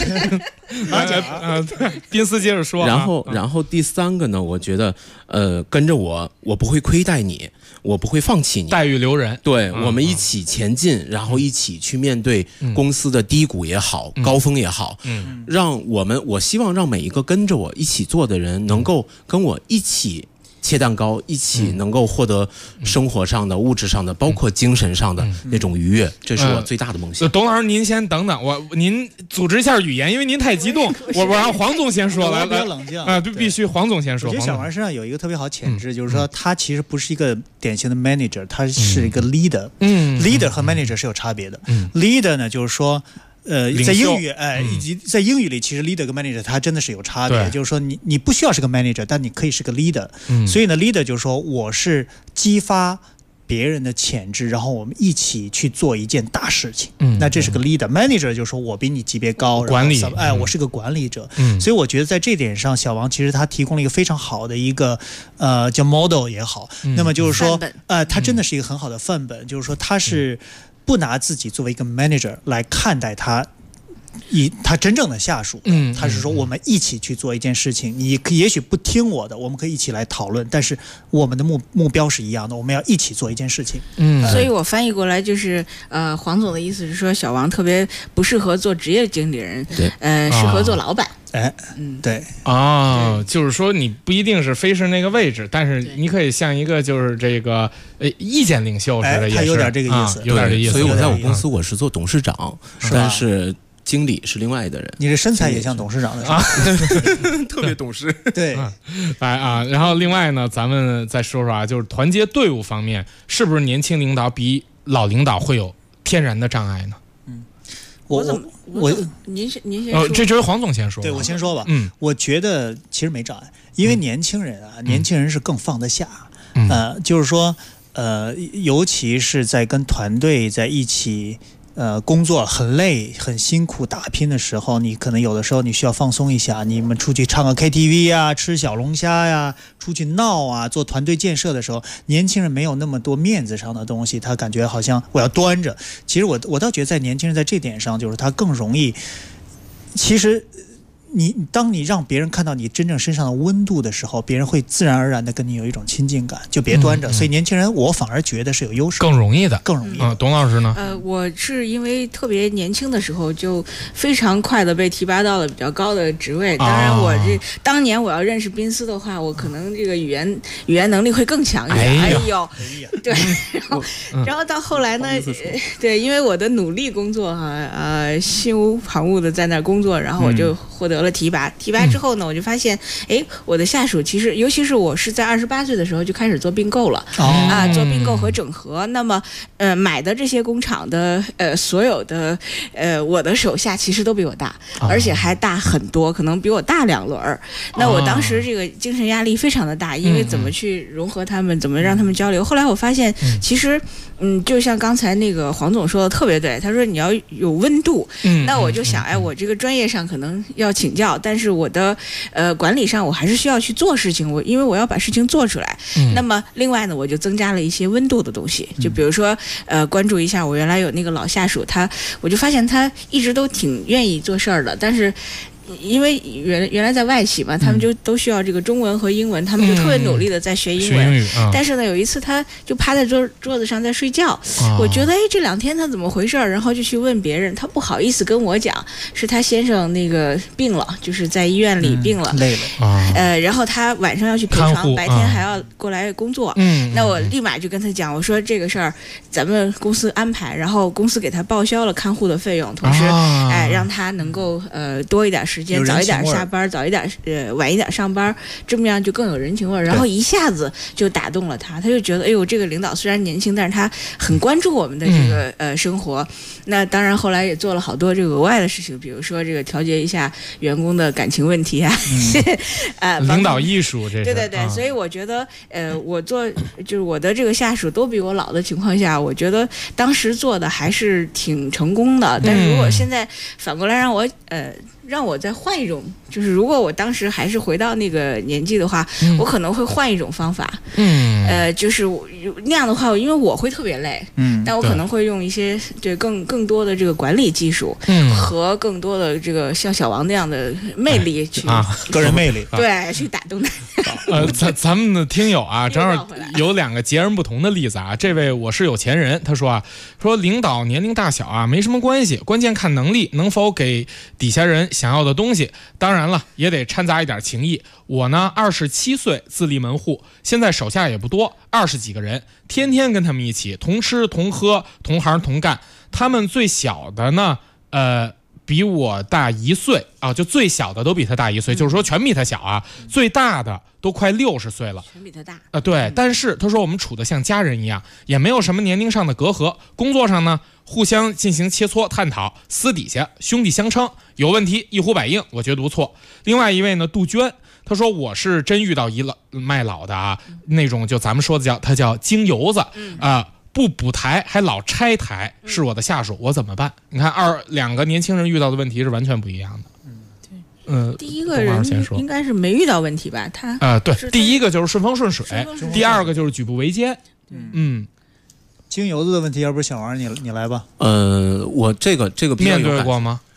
宾思接着说。 然后第3个呢，我觉得跟着我不会亏待你，我不会放弃你， 待遇留人。 对，我们一起前进，然后一起去面对公司的低谷也好，高峰也好，我希望让每一个跟着我一起做的人能够跟我一起切蛋糕，一起能够获得生活上的、物质上的，包括精神上的那种愉悦，这是我最大的梦想。 董老师，您先等等，您组织一下语言，因为您太激动，我让黄总先说，来， 比较冷静啊，对，必须黄总先说。 我觉得小王身上有一个特别好潜质，就是说他其实不是一个典型的 manager， 他是一个 leader。leader 和 manager 是有差别的。leader 呢，就是说。在英语以及在英语里，其实 leader 跟 manager 它真的是有差别。就是说你不需要是个 manager， 但你可以是个 leader。所以呢 ，leader 就是说我是激发别人的潜质，然后我们一起去做一件大事情。那这是个 leader。manager 就是说我比你级别高， 管理， 我是个管理者。所以我觉得在这点上，小王其实他提供了一个非常好的一个叫 model 也好。那么就是说他真的是一个很好的范本，就是说他是。不拿自己作为一个 manager 来看待他他真正的下属，他是说我们一起去做一件事情，你也许不听我的，我们可以一起来讨论，但是我们的目标是一样的，我们要一起做一件事情。 所以我翻译过来就是黄总的意思是说小王特别不适合做职业经理人，适合做老板。 对就是说你不一定是非是那个位置，但是你可以像一个就是这个意见领袖似的， 他有点这个意思， 有点这意思。 所以我在我公司我是做董事长，但是经理是另外的人。 你这身材也像董事长的啊， 特别懂事。 对， 然后另外呢，咱们再说说啊，就是团结队伍方面，是不是年轻领导比老领导会有天然的障碍呢？ 您先说。 这就是黄总先说。 对，我先说吧。我觉得其实没障碍，因为年轻人是更放得下。就是说，尤其是在跟团队在一起。工作很累很辛苦打拼的时候，你可能有的时候你需要放松一下，你们出去唱个 KTV 啊，吃小龙虾呀，出去闹啊，做团队建设的时候，年轻人没有那么多面子上的东西，他感觉好像我要端着。其实我倒觉得在年轻人在这点上，就是他更容易，其实当你让别人看到你真正身上的温度的时候，别人会自然而然的跟你有一种亲近感，就别端着。所以年轻人我反而觉得是有优势， 更容易的。董老师呢？ 我是因为特别年轻的时候就非常快的被提拔到了比较高的职位。当然当年我要认识宾斯的话，我可能这个语言能力会更强一点。对，然后到后来呢，对，因为我的努力工作心无旁骛的在那工作，然后我就获得了提拔之后呢，我就发现，我的下属其实，尤其是我是在28岁的时候就开始做并购了，做并购和整合。那么，买的这些工厂的所有的我的手下其实都比我大，而且还大很多，可能比我大2轮。那我当时这个精神压力非常的大，因为怎么去融合他们，怎么让他们交流。后来我发现，其实，就像刚才那个黄总说的特别对，他说你要有温度。那我就想，我这个专业上可能要请教，但是我的管理上我还是需要去做事情，因为我要把事情做出来。那么另外呢，我就增加了一些温度的东西，就比如说关注一下我原来有那个老下属，我就发现他一直都挺愿意做事儿的，但是。因为原来在外企嘛，他们就都需要这个中文和英文，他们就特别努力的在学英文。但是呢，有一次他就趴在桌子上在睡觉，我觉得这2天他怎么回事儿？然后就去问别人，他不好意思跟我讲，是他先生那个病了，就是在医院里病了， 累了。 然后他晚上要去陪床，白天还要过来工作。那我立马就跟他讲，我说这个事儿咱们公司安排，然后公司给他报销了看护的费用，同时让他能够多一点时间，早一点下班，早一点晚一点上班，这么样就更有人情味。然后一下子就打动了他，他就觉得这个领导虽然年轻，但是他很关注我们的这个生活。那当然后来也做了好多这个额外的事情，比如说这个调节一下员工的感情问题啊， 领导艺术这是。 对，所以我觉得我就是我的这个下属都比我老的情况下，我觉得当时做的还是挺成功的。但是如果现在反过来让我再换一种，就是如果我当时还是回到那个年纪的话，我可能会换一种方法。就是那样的话，因为我会特别累，但我可能会用一些更多的这个管理技术，和更多的这个像小王那样的魅力去个人魅力， 对，去打动他。 咱们的听友啊，正好有2个截然不同的例子啊。这位我是有钱人，他说领导年龄大小没什么关系，关键看能力，能否给底下人想要的东西。当然了，也得掺杂一点情谊。我呢27岁自立门户，现在手下也不多，20几个人，天天跟他们一起同吃同喝同行同干。他们最小的呢比我大1岁啊，就最小的都比他大1岁，就是说全比他小啊。最大的都快60岁了， 全比他大对。但是他说我们处得像家人一样，也没有什么年龄上的隔阂。工作上呢，互相进行切磋探讨，私底下兄弟相称，有问题一呼百应，我觉得不错。另外一位呢，杜鹃，他说我是真遇到一卖老的啊，那种就咱们说的他叫京油子不补台还老拆台，是我的下属，我怎么办？你看2个年轻人遇到的问题是完全不一样的。 第一个人应该是没遇到问题吧？ 对，第一个就是顺风顺水，第2个就是举步维艰。 精油子的问题，要不小王你来吧。 我这个比较面对过吗？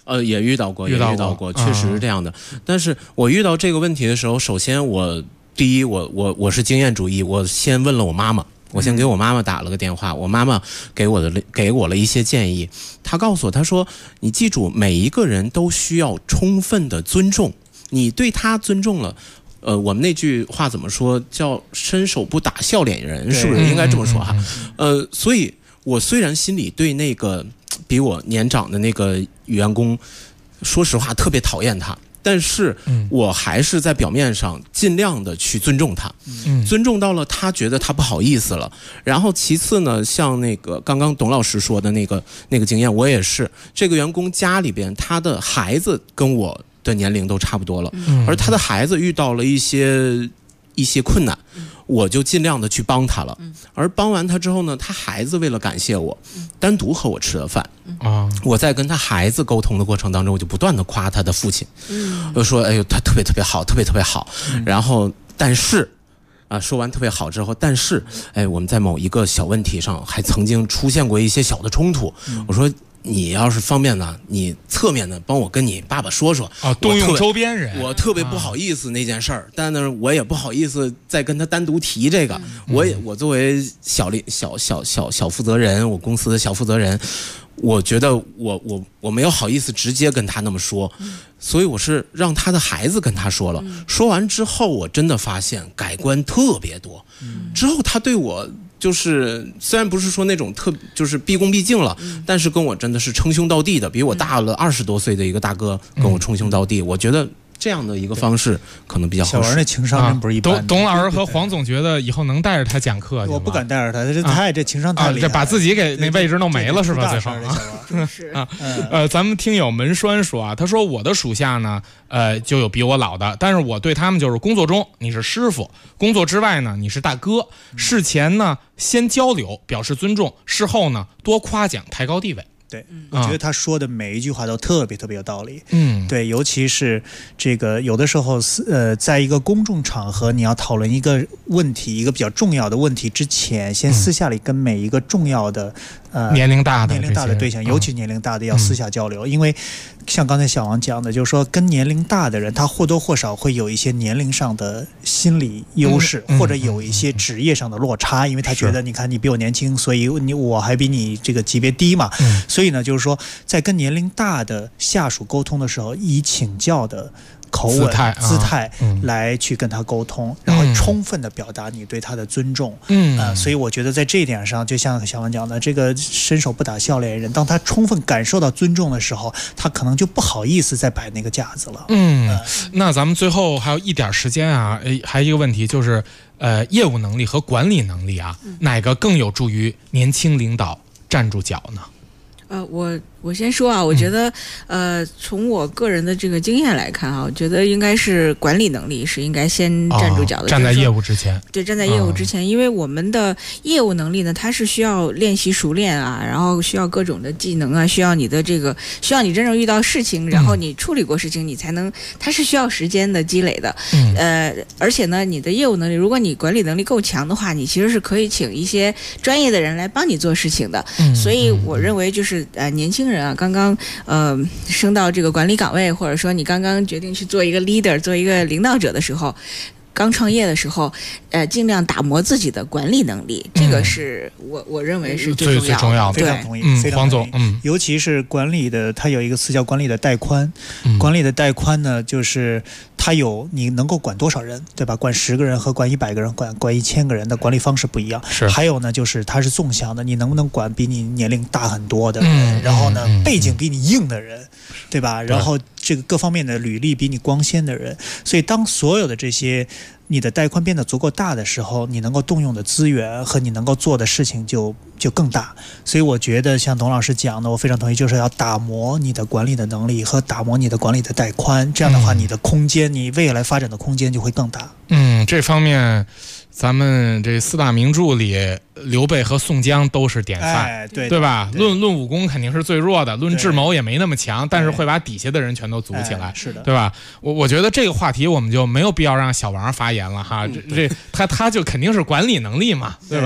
也遇到过，确实是这样的。但是我遇到这个问题的时候，首先第一，我是经验主义，我先问了我妈妈。我先给我妈妈打了个电话，我妈妈给我了一些建议。她告诉我，她说你记住，每一个人都需要充分的尊重，你对他尊重了，我们那句话怎么说，叫伸手不打笑脸人，是不是应该这么说哈？所以我虽然心里对那个比我年长的那个员工，说实话特别讨厌他。但是我还是在表面上尽量的去尊重他，尊重到了他觉得他不好意思了。然后其次呢，像那个刚刚董老师说的那个经验，我也是，这个员工家里边他的孩子跟我的年龄都差不多了，而他的孩子遇到了一些困难，我就尽量的去帮他了。而帮完他之后呢，他孩子为了感谢我，单独和我吃了饭。我在跟他孩子沟通的过程当中，我就不断的夸他的父亲，我说哎呦他特别特别好，特别特别好。然后但是说完特别好之后，但是我们在某一个小问题上还曾经出现过一些小的冲突。我说你要是方便呢，你侧面呢帮我跟你爸爸说说动用周边人。 我特别不好意思那件事儿，但呢我也不好意思再跟他单独提这个。我作为小负责人，我公司的小负责人，我觉得我没有好意思直接跟他那么说，所以我是让他的孩子跟他说了。说完之后，我真的发现改观特别多。之后他对我就是虽然不是说那种就是毕恭毕敬了，但是跟我真的是称兄道弟的，比我大了20多岁的一个大哥跟我称兄道弟。我觉得这样的一个方式可能比较合适。 小王的情商真不是一般。 董老师和黄总觉得以后能带着他讲课， 我不敢带着他，这情商太厉害了， 把自己给那位置弄没了是吧？最后咱们听友门栓说啊，他说我的属下呢，就有比我老的，但是我对他们就是工作中你是师傅，工作之外呢你是大哥，事前呢先交流表示尊重，事后呢多夸奖抬高地位。 对，我觉得他说的每一句话都特别特别有道理。对，尤其是这个有的时候，在一个公众场合，你要讨论一个问题，一个比较重要的问题之前，先私下里跟每一个重要的年龄大的对象，尤其年龄大的要私下交流，因为像刚才小王讲的，就是说跟年龄大的人，他或多或少会有一些年龄上的心理优势，或者有一些职业上的落差，因为他觉得你看你比我年轻，所以我还比你这个级别低嘛。所以呢，就是说在跟年龄大的下属沟通的时候，以请教的口吻姿态来去跟他沟通，然后充分的表达你对他的尊重。所以我觉得在这一点上，就像小王讲的，这个伸手不打笑脸人，当他充分感受到尊重的时候，他可能就不好意思再摆那个架子了。 那咱们最后还有一点时间啊，还有一个问题就是，业务能力和管理能力啊，哪个更有助于年轻领导站住脚呢？ 我先说啊，我觉得从我个人的这个经验来看啊，我觉得应该是管理能力是应该先站住脚的， 站在业务之前。 对，站在业务之前，因为我们的业务能力呢，它是需要练习熟练啊，然后需要各种的技能啊，需要你真正遇到事情，然后你处理过事情，你才能，它是需要时间的积累的。而且呢，你的业务能力，如果你管理能力够强的话，你其实是可以请一些专业的人来帮你做事情的。所以我认为就是年轻人啊，刚刚升到这个管理岗位，或者说你刚刚决定去做一个 leader， 做一个领导者的时候，刚创业的时候，尽量打磨自己的管理能力，这个是我认为是最重要的。 非常同意，非常同意。尤其是管理的，它有一个词叫管理的带宽。管理的带宽呢，就是它有你能够管多少人，对吧？管10个人和管100个人、管1000个人的管理方式不一样。还有呢，就是它是纵向的，你能不能管比你年龄大很多的人，然后呢，背景比你硬的人，对吧？然后这个各方面的履历比你光鲜的人，所以当所有的这些你的带宽变得足够大的时候，你能够动用的资源和你能够做的事情就更大。所以我觉得像董老师讲的，我非常同意，就是要打磨你的管理的能力和打磨你的管理的带宽，这样的话你的空间，你未来发展的空间就会更大。 这方面咱们这4大名著里，刘备和宋江都是典范，对吧？论武功肯定是最弱的，论智谋也没那么强，但是会把底下的人全都组起来， 是的， 对吧？我觉得这个话题我们就没有必要让小王发言了哈，他就肯定是管理能力嘛，对吧？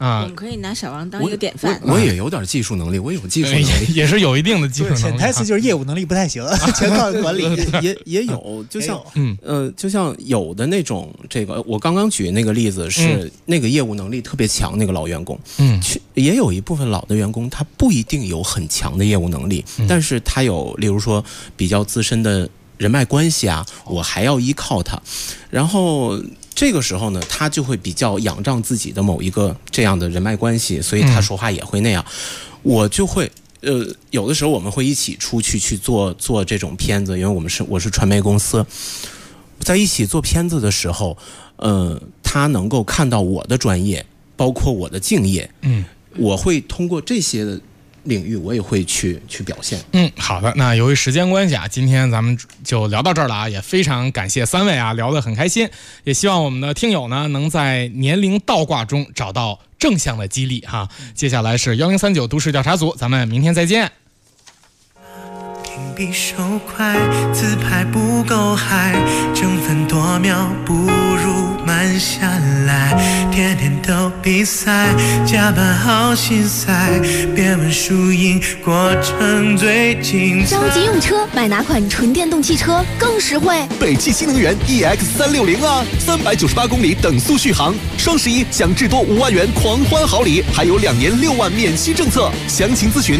啊。 我们可以拿小王当一个典范。 我也有点技术能力，我有技术能力， 也是有一定的技术能力。 潜台词就是业务能力不太行，全靠管理。 也有，就像就像有的那种这个，我刚刚举那个例子是那个业务能力特别强那个老员工，也有一部分老的员工他不一定有很强的业务能力，但是他有例如说比较资深的人脉关系啊，我还要依靠他，然后这个时候呢，他就会比较仰仗自己的某一个这样的人脉关系，所以他说话也会那样。我就会有的时候我们会一起出去做这种片子，因为我是传媒公司，在一起做片子的时候，他能够看到我的专业，包括我的敬业，我会通过这些的领域我也会去表现。 好的，那由于时间关系啊，今天咱们就聊到这儿了啊，也非常感谢三位啊，聊得很开心，也希望我们的听友呢能在年龄倒挂中找到正向的激励哈。接下来是1039都市调查组，咱们明天再见。 比手快，自拍不够嗨，争分夺秒不如慢下来，天天都比赛，加班好心塞，别问输赢，过程最精彩。 着急用车，买哪款纯电动汽车更实惠？ 北汽新能源 EX360啊，398公里等速续航，双11享至多5万元狂欢好礼，还有2年6万免息政策，详情咨询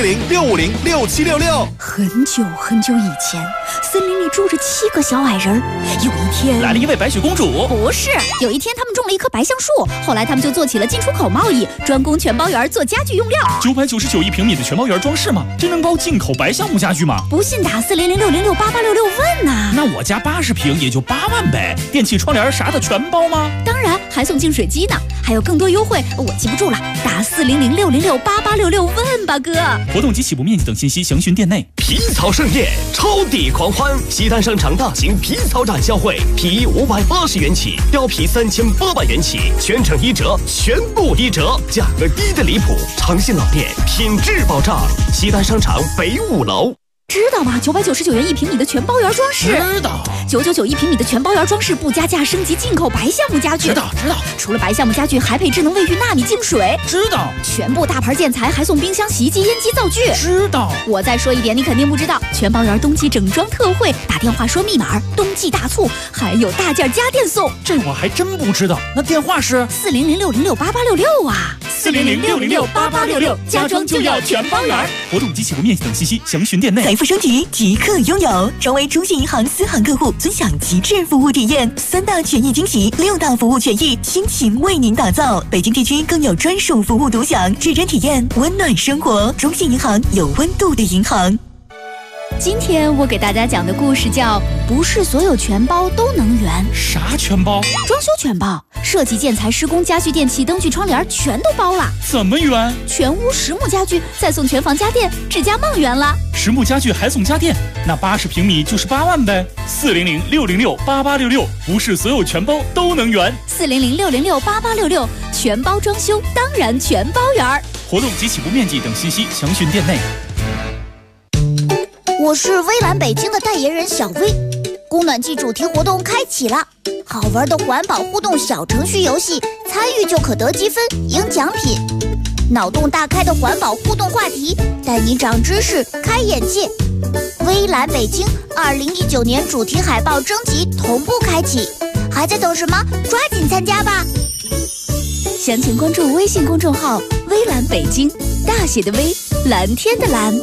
400-650-6766。 很久以前，森林里住着7个小矮人。有一天， 来了一位白雪公主。 不是，有一天他们种了一棵白橡树，后来他们就做起了进出口贸易，专攻全包园做家具用料。 999一平米的全包园装饰吗？真能包进口白橡木家具吗？ 不信打400-606-8866问呐。 那我家80平也就8万呗，电器窗帘啥的全包吗？ 当然，还送净水机呢，还有更多优惠，我记不住了，打400-606-8866问吧哥。 活动及起步面积等信息详询店内。 皮草盛宴，超抵狂欢！西单商场大型皮草展销会，皮衣580元起，貂皮3800元起，全程1折，全部1折，价格低的离谱，诚信老店，品质保障。西单商场北5楼。 知道吗？999元一平米的全包园装饰。 知道。 999一平米的全包园装饰不加价，升级进口白橡木家具。 知道。 除了白橡木家具，还配智能卫浴纳米净水。 知道。 全部大牌建材还送冰箱、洗衣机、烟机、灶具。 知道。 我再说一遍，你肯定不知道，全包园冬季整装特惠，打电话说密码，冬季大促，还有大件家电送。 这我还真不知道。那电话是 400-606-8866啊。 400-606-8866，家装就要全包园。活动及起步面积等信息详询店内。 财富升级即刻拥有，成为中信银行私行客户，尊享极致服务体验，3大权益惊喜，6大服务权益，倾情为您打造。北京地区更有专属服务独享，至臻体验，温暖生活。中信银行，有温度的银行。 今天我给大家讲的故事叫不是所有全包都能圆。 啥全包？ 装修全包，设计、建材、施工、家具、电器、灯具、窗帘全都包了。 怎么圆？ 全屋实木家具，再送全房家电，指甲梦圆了。 实木家具还送家电，那80平米就是8万呗。400-606-8866，不是所有全包都能圆。 400-606-8866，全包装修当然全包圆。 活动及起步面积等信息详询店内。 我是微蓝北京的代言人小薇，供暖季主题活动开启了，好玩的环保互动小程序游戏，参与就可得积分赢奖品，脑洞大开的环保互动话题，带你长知识开眼界。微蓝北京2019年主题海报征集同步开启，还在等什么？抓紧参加吧！ 详情关注微信公众号微蓝北京，大写的微，蓝天的蓝。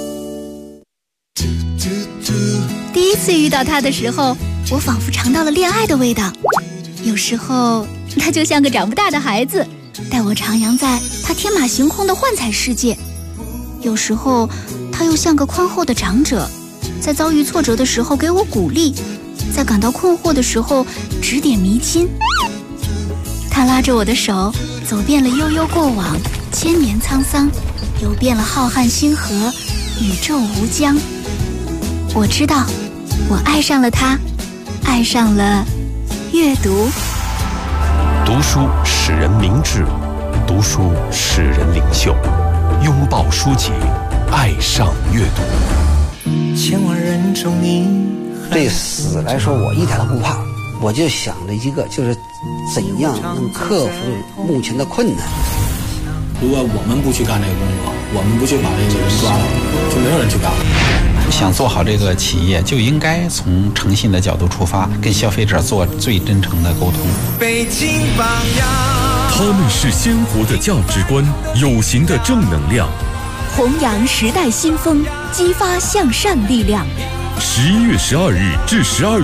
第一次遇到他的时候，我仿佛尝到了恋爱的味道。有时候他就像个长不大的孩子，带我徜徉在他天马行空的幻彩世界。有时候他又像个宽厚的长者，在遭遇挫折的时候给我鼓励，在感到困惑的时候指点迷津。他拉着我的手，走遍了悠悠过往，千年沧桑，游遍了浩瀚星河，宇宙无疆。我知道，我爱上了他，爱上了阅读。 读书使人明智，读书使人领袖。拥抱书籍，爱上阅读。 千万人中你对死来说，我一点都不怕，我就想着一个，就是怎样能克服目前的困难。 如果我们不去干这个工作，我们不去把这个人抓了，就没有人去干了。 想做好这个企业，就应该从诚信的角度出发，跟消费者做最真诚的沟通。 北京榜样， 他们是鲜活的价值观，有形的正能量， 弘扬时代新风，激发向善力量。 11月12日至12月